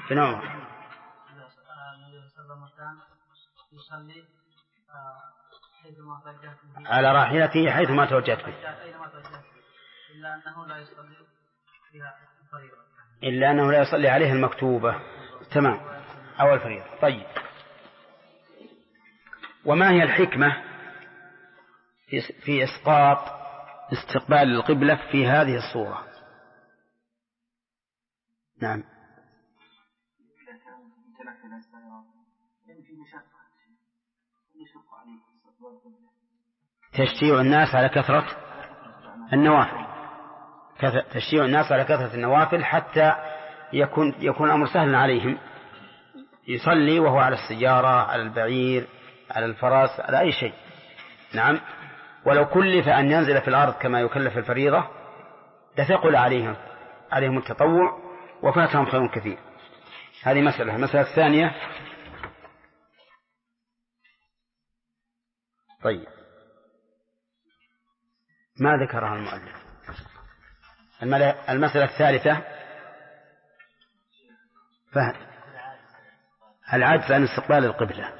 بن عمر النبي صلى الله عليه وسلم كان يصلي حيثما توجهت به على راحلته حيثما توجهت به إلا أنه لا يصلي فيها الفريضة، إلا أنه لا يصلي عليها المكتوبة. تمام، أو الفريضة. طيب، وما هي الحكمة في إسقاط استقبال القبلة في هذه الصورة؟ نعم. تشجيع الناس على كثرة النوافل، تشجيع الناس على كثرة النوافل حتى يكون الأمر سهلا عليهم، يصلي وهو على السيارة، على البعير، على الفرس، على أي شيء. نعم، ولو كلف أن ينزل في الأرض كما يكلف الفريضة لثقل عليهم التطوع وفاتهم خير كثير. هذه مسألة. المسألة الثانية، طيب، ما ذكرها المؤلف. المسألة الثالثة، فهم العجز عن استقبال القبلة،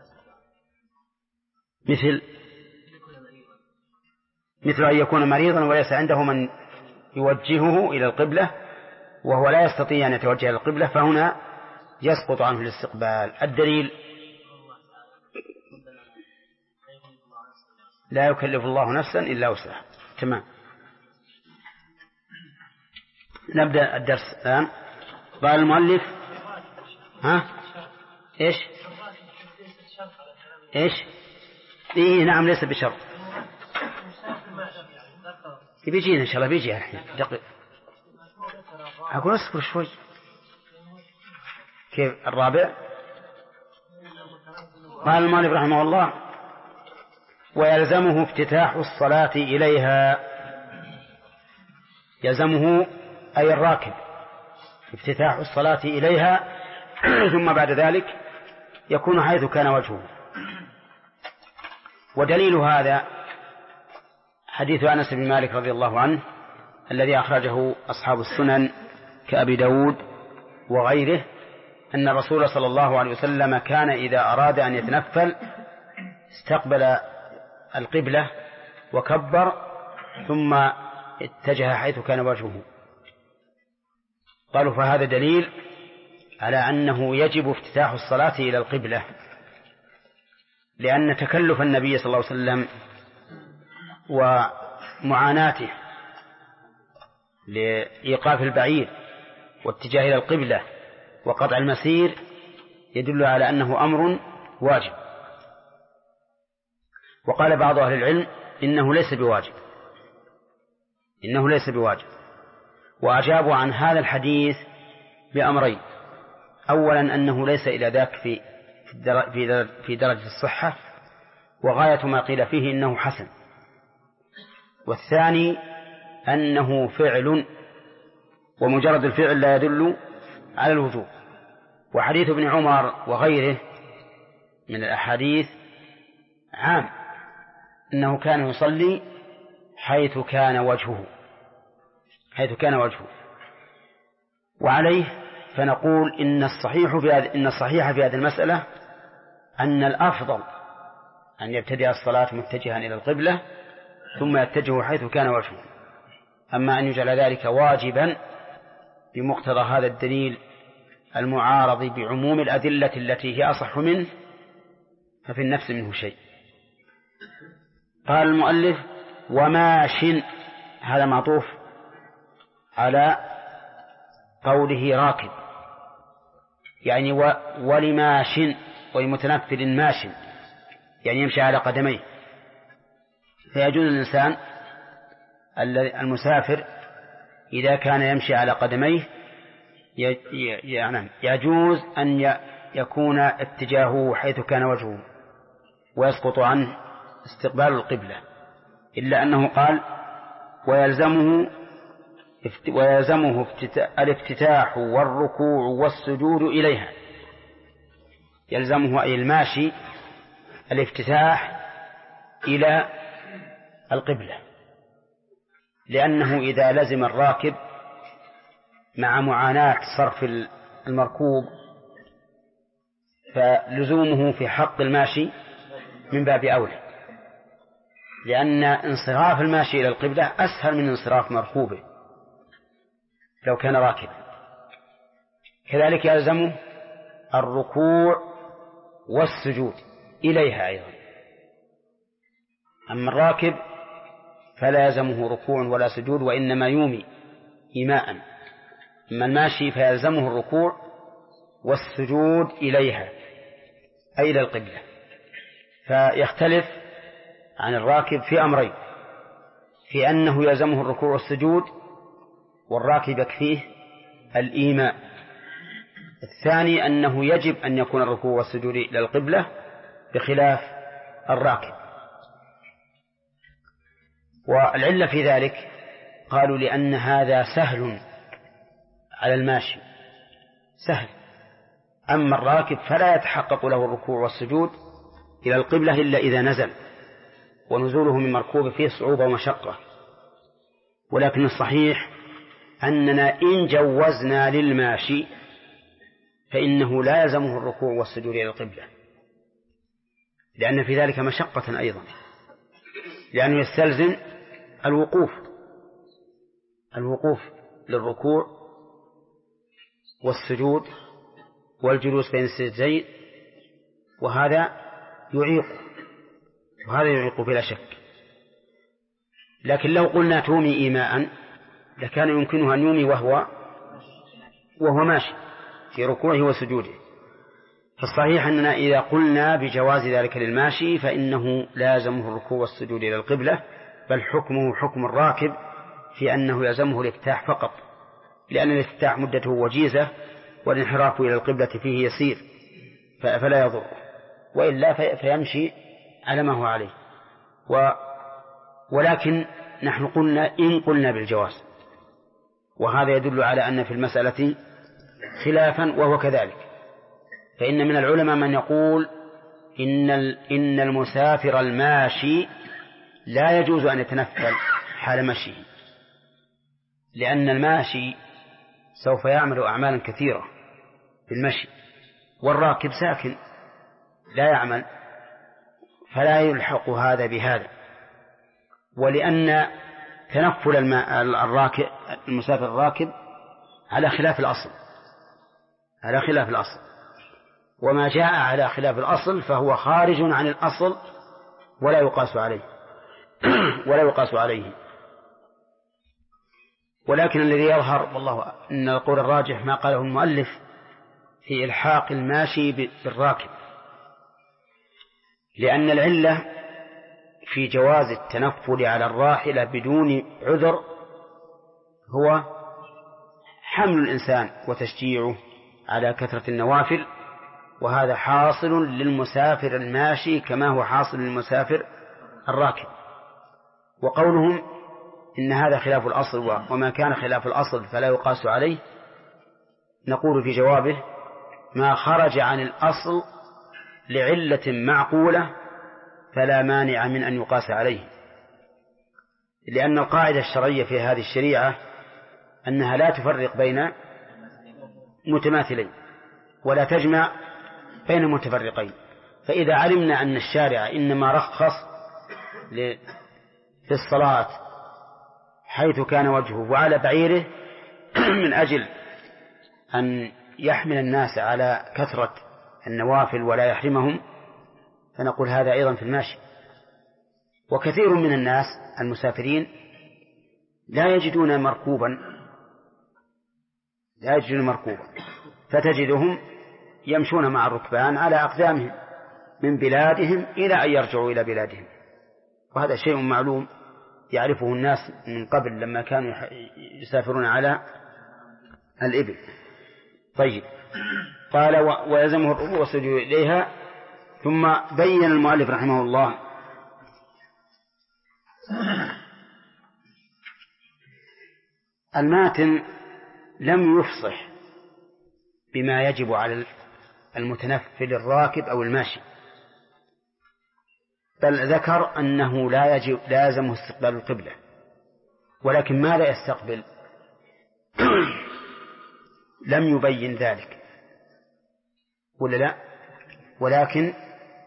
مثل أن يكون مريضا وليس عنده من يوجهه إلى القبلة وهو لا يستطيع أن يتوجه إلى القبلة، فهنا يسقط عنه الاستقبال. الدليل: لا يكلف الله نفسا إلا وسعها. تمام. نبدأ الدرس الآن. قال المؤلف: إيش؟ إيه، نعم، ليس بشرط. بيجينا إن شاء الله، بيجي الحين. أقول أصبر شوي. كيف الرابع؟ قال المؤلف رحمه الله: ويلزمه افتتاح الصلاة إليها. يلزمه أي الراكب افتتاح الصلاة إليها، ثم بعد ذلك يكون حيث كان وجهه. ودليل هذا حديث أنس بن مالك رضي الله عنه الذي أخرجه أصحاب السنن كأبي داود وغيره، أن الرسول صلى الله عليه وسلم كان إذا أراد أن يتنفل استقبل القبلة وكبر ثم اتجه حيث كان وجهه. قالوا: فهذا دليل على أنه يجب افتتاح الصلاة إلى القبلة، لأن تكلف النبي صلى الله عليه وسلم ومعاناته لإيقاف البعير واتجاه إلى القبلة وقطع المسير يدل على أنه أمر واجب. وقال بعض أهل العلم: إنه ليس بواجب. وأجابوا عن هذا الحديث بأمرين: أولا أنه ليس إلى ذاك في درجة الصحة، وغاية ما قيل فيه إنه حسن. والثاني أنه فعل، ومجرد الفعل لا يدل على الوجوب. وحديث ابن عمر وغيره من الأحاديث عام، أنه كان يصلي حيث كان وجهه. وعليه فنقول إن الصحيح في هذه المسألة أن الأفضل أن يبتدئ الصلاة متجها إلى القبلة ثم يتجه حيث كان وجهه. أما أن يجعل ذلك واجبا بمقتضى هذا الدليل المعارض بعموم الأدلة التي هي أصح منه، ففي النفس منه شيء. قال المؤلف: وماش، هذا معطوف على قوله راكب، يعني ولماش، ولمتنفل ماش، يعني يمشي على قدميه. فيجوز الإنسان المسافر إذا كان يمشي على قدميه يجوز أن يكون اتجاهه حيث كان وجهه ويسقط عنه استقبال القبلة، إلا أنه قال: ويلزمه الافتتاح والركوع والسجود إليها. يلزمه أي الماشي الافتتاح إلى القبلة، لأنه إذا لزم الراكب مع معاناة صرف المركوب فلزومه في حق الماشي من باب أولى، لأن انصراف الماشي إلى القبلة أسهل من انصراف مركوبه لو كان راكبا. كذلك يلزمه الركوع والسجود إليها أيضا. أما الراكب فلا يلزمه ركوع ولا سجود، وإنما يومي إيماء. أما الماشي فيلزمه الركوع والسجود إليها أي إلى القبلة. فيختلف عن الراكب في أمرين: في أنه يلزمه الركوع والسجود، والراكب يكفيه الإيماء. الثاني أنه يجب أن يكون الركوع والسجود إلى القبلة بخلاف الراكب. والعلة في ذلك قالوا لأن هذا سهل على الماشي، سهل. أما الراكب فلا يتحقق له الركوع والسجود إلى القبلة إلا إذا نزل، ونزوله من مركوب فيه صعوبة ومشقة. ولكن الصحيح أننا إن جوزنا للماشي فإنه لا يلزمه الركوع والسجود إلى القبلة، لأن في ذلك مشقة أيضا، لأنه يستلزم الوقوف للركوع والسجود والجلوس بين السجدين، وهذا يعيق بلا شك. لكن لو قلنا تومي إيماء لكان يمكنه أن يومي وهو ماشي في ركوعه وسجوده. فالصحيح أننا إذا قلنا بجواز ذلك للماشي فإنه لازمه الركوع والسجود إلى القبلة، بل حكمه حكم الراكب في أنه يلزمه الافتتاح فقط، لأن الافتتاح مدته وجيزة والانحراف إلى القبلة فيه يسير فلا يضر، وإلا فيمشي على ما هو عليه. ولكن نحن قلنا بالجواز، وهذا يدل على أن في المسألة خلافا وهو كذلك. فإن من العلماء من يقول إن المسافر الماشي لا يجوز أن يتنفل حال مشيه، لأن الماشي سوف يعمل أعمالا كثيرة بالمشي، والراكب ساكن لا يعمل، فلا يلحق هذا بهذا. ولأن تنفل المسافر الراكب على خلاف الأصل، وما جاء على خلاف الأصل فهو خارج عن الأصل ولا يقاس عليه. ولكن الذي يظهر والله أن القول الراجح ما قاله المؤلف في إلحاق الماشي بالراكب، لأن العلة في جواز التنفل على الراحلة بدون عذر هو حمل الإنسان وتشجيعه على كثرة النوافل، وهذا حاصل للمسافر الماشي كما هو حاصل للمسافر الراكب. وقولهم إن هذا خلاف الأصل وما كان خلاف الأصل فلا يقاس عليه، نقول في جوابه: ما خرج عن الأصل لعلة معقولة فلا مانع من أن يقاس عليه، لأن القاعدة الشرعية في هذه الشريعة أنها لا تفرق بين متماثلين ولا تجمع بين متفرقين. فإذا علمنا أن الشارع إنما رخص في الصلاة حيث كان وجهه وعلى بعيره من أجل أن يحمل الناس على كثرة النوافل ولا يحرمهم، فنقول هذا أيضا في الماشي. وكثير من الناس المسافرين لا يجدون مركوبا فتجدهم يمشون مع الركبان على أقدامهم من بلادهم إلى أن يرجعوا إلى بلادهم، وهذا شيء معلوم يعرفه الناس من قبل لما كانوا يسافرون على الإبل. طيب، قال: ويلزمه الركوع والسجود إليها. ثم بين المؤلف رحمه الله الماتن لم يفصح بما يجب على المتنفل الراكب أو الماشي، بل ذكر أنه لا يلزمه استقبال القبلة. ولكن ماذا يستقبل؟ لم يبين ذلك ولا لا؟ ولكن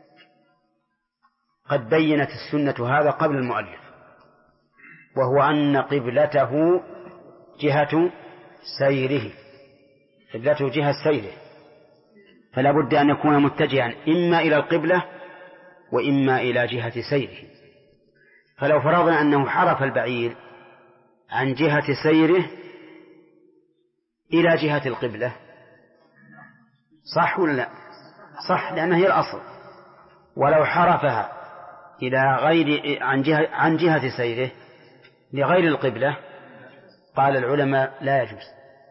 قد بينت السنة هذا قبل المؤلف، وهو أن قبلته جهة سيره، قبلته جهة سيره، فلا بد أن يكون متجها إما إلى القبلة وإما إلى جهة سيره. فلو فرضنا أنه حرف البعير عن جهة سيره إلى جهة القبلة صح ولا لا؟ صح، لأنها هي الأصل. ولو حرفها إلى غير عن جهة سيره لغير القبلة قال العلماء لا يجوز،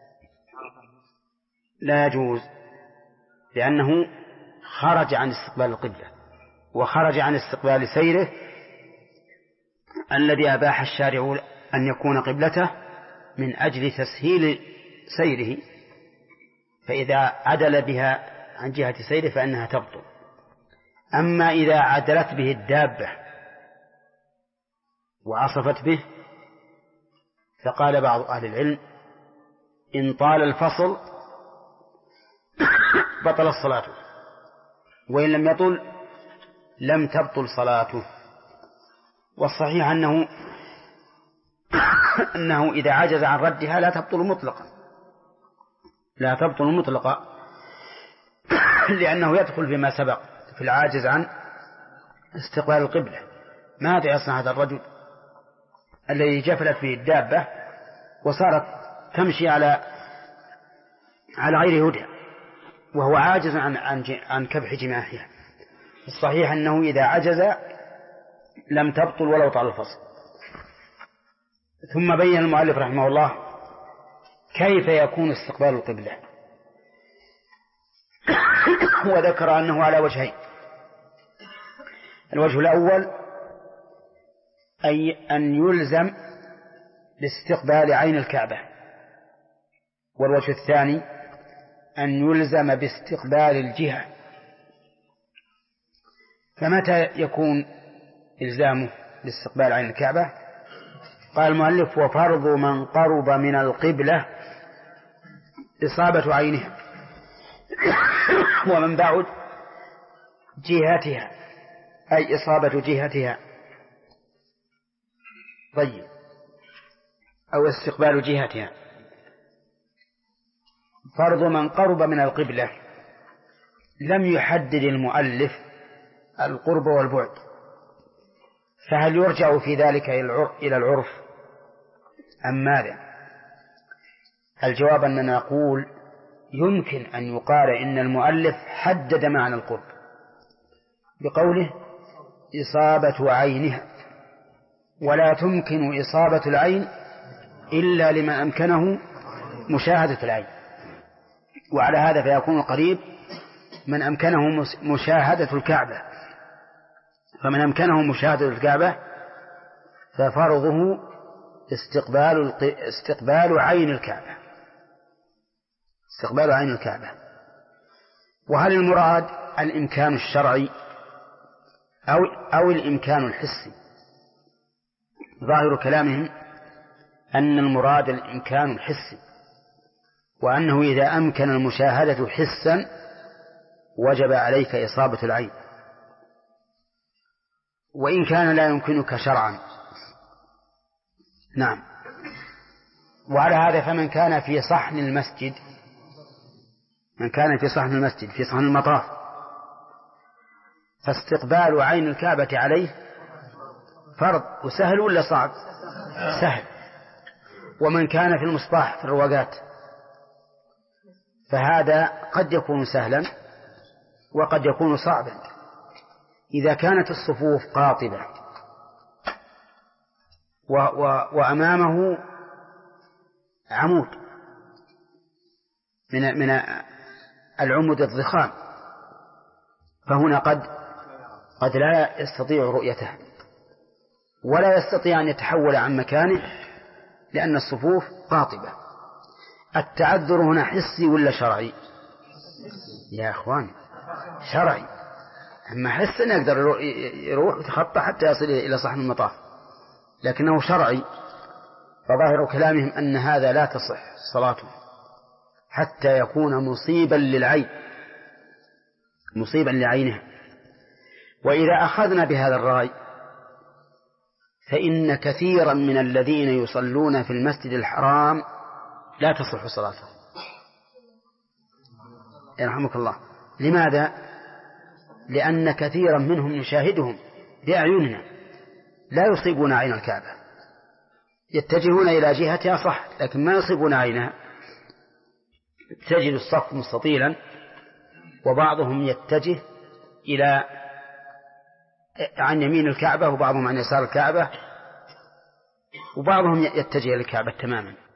لا يجوز، لأنه خرج عن استقبال القبلة وخرج عن استقبال سيره الذي أباح الشارع أن يكون قبلته من أجل تسهيل سيره، فإذا عدل بها عن جهة سيره فإنها تبطل. أما إذا عدلت به الدابة وعصفت به فقال بعض أهل العلم إن طال الفصل بطل الصلاة، وإن لم يطل لم تبطل صلاته. والصحيح أنه إذا عجز عن ردها لا تبطل مطلقا، لا تبطل مطلقا، لأنه يدخل فيما سبق في العاجز عن استقبال القبلة. ماذا يصنع هذا الرجل الذي جفلت به الدابة وصارت تمشي على غير هدى وهو عاجز عن كبح جماحها؟ الصحيح أنه إذا عجز لم تبطل ولو طال الفصل. ثم بين المؤلف رحمه الله كيف يكون استقبال القبلة، وذكر أنه على وجهين. الوجه الأول أي أن يلزم باستقبال عين الكعبة، والوجه الثاني أن يلزم باستقبال الجهة. فمتى يكون إلزامه باستقبال عين الكعبة؟ قال المؤلف وفرض من قرب من القبلة إصابة عينها ومن بعد جهتها، أي إصابة جهتها. طيب، أو استقبال جهتها. فرض من قرب من القبلة لم يحدد المؤلف القرب والبعد، فهل يرجع في ذلك إلى العرف أم ماذا؟ الجواب أننا نقول يمكن أن يقال إن المؤلف حدد معنى القرب بقوله إصابة عينها، ولا تمكن إصابة العين إلا لمن أمكنه مشاهدة العين، وعلى هذا فيكون قريب من أمكنه مشاهدة الكعبة، فمن أمكنه مشاهدة الكعبة ففرضه استقبال عين الكعبة، استقبال عين الكعبة. وهل المراد الإمكان الشرعي أو الإمكان الحسي؟ ظاهر كلامهم أن المراد الإمكان الحسي، وأنه إذا أمكن المشاهدة حسا وجب عليك إصابة العين، وإن كان لا يمكنك شرعا. نعم. وعلى هذا فمن كان في صحن المسجد، في صحن المطاف، فاستقبال عين الكعبة عليه فرض، وسهل ولا صعب؟ سهل. ومن كان في المصباح في الرواقات فهذا قد يكون سهلا وقد يكون صعبا. إذا كانت الصفوف قاطبة وأمامه عمود من العمود الضخام، فهنا قد لا يستطيع رؤيته ولا يستطيع أن يتحول عن مكانه لأن الصفوف قاطبة. التعذر هنا حسي ولا شرعي؟ يا أخوان شرعي. أما حس أن يقدر يروح ويتخطى حتى يصل إلى صحن المطاف، لكنه شرعي. فظاهر كلامهم أن هذا لا تصح صلاته حتى يكون مصيبا للعين، مصيبا لعينها. وإذا أخذنا بهذا الرأي فإن كثيرا من الذين يصلون في المسجد الحرام لا تصح صلاتهم، يرحمك الله. لماذا؟ لأن كثيرا منهم نشاهدهم بأعيننا لا يصيبون عين الكعبة، يتجهون إلى جهتها صح لكن ما يصيبون عينها. تجد الصف مستطيلا وبعضهم يتجه إلى عن يمين الكعبة وبعضهم عن يسار الكعبة وبعضهم يتجه إلى الكعبة تماما.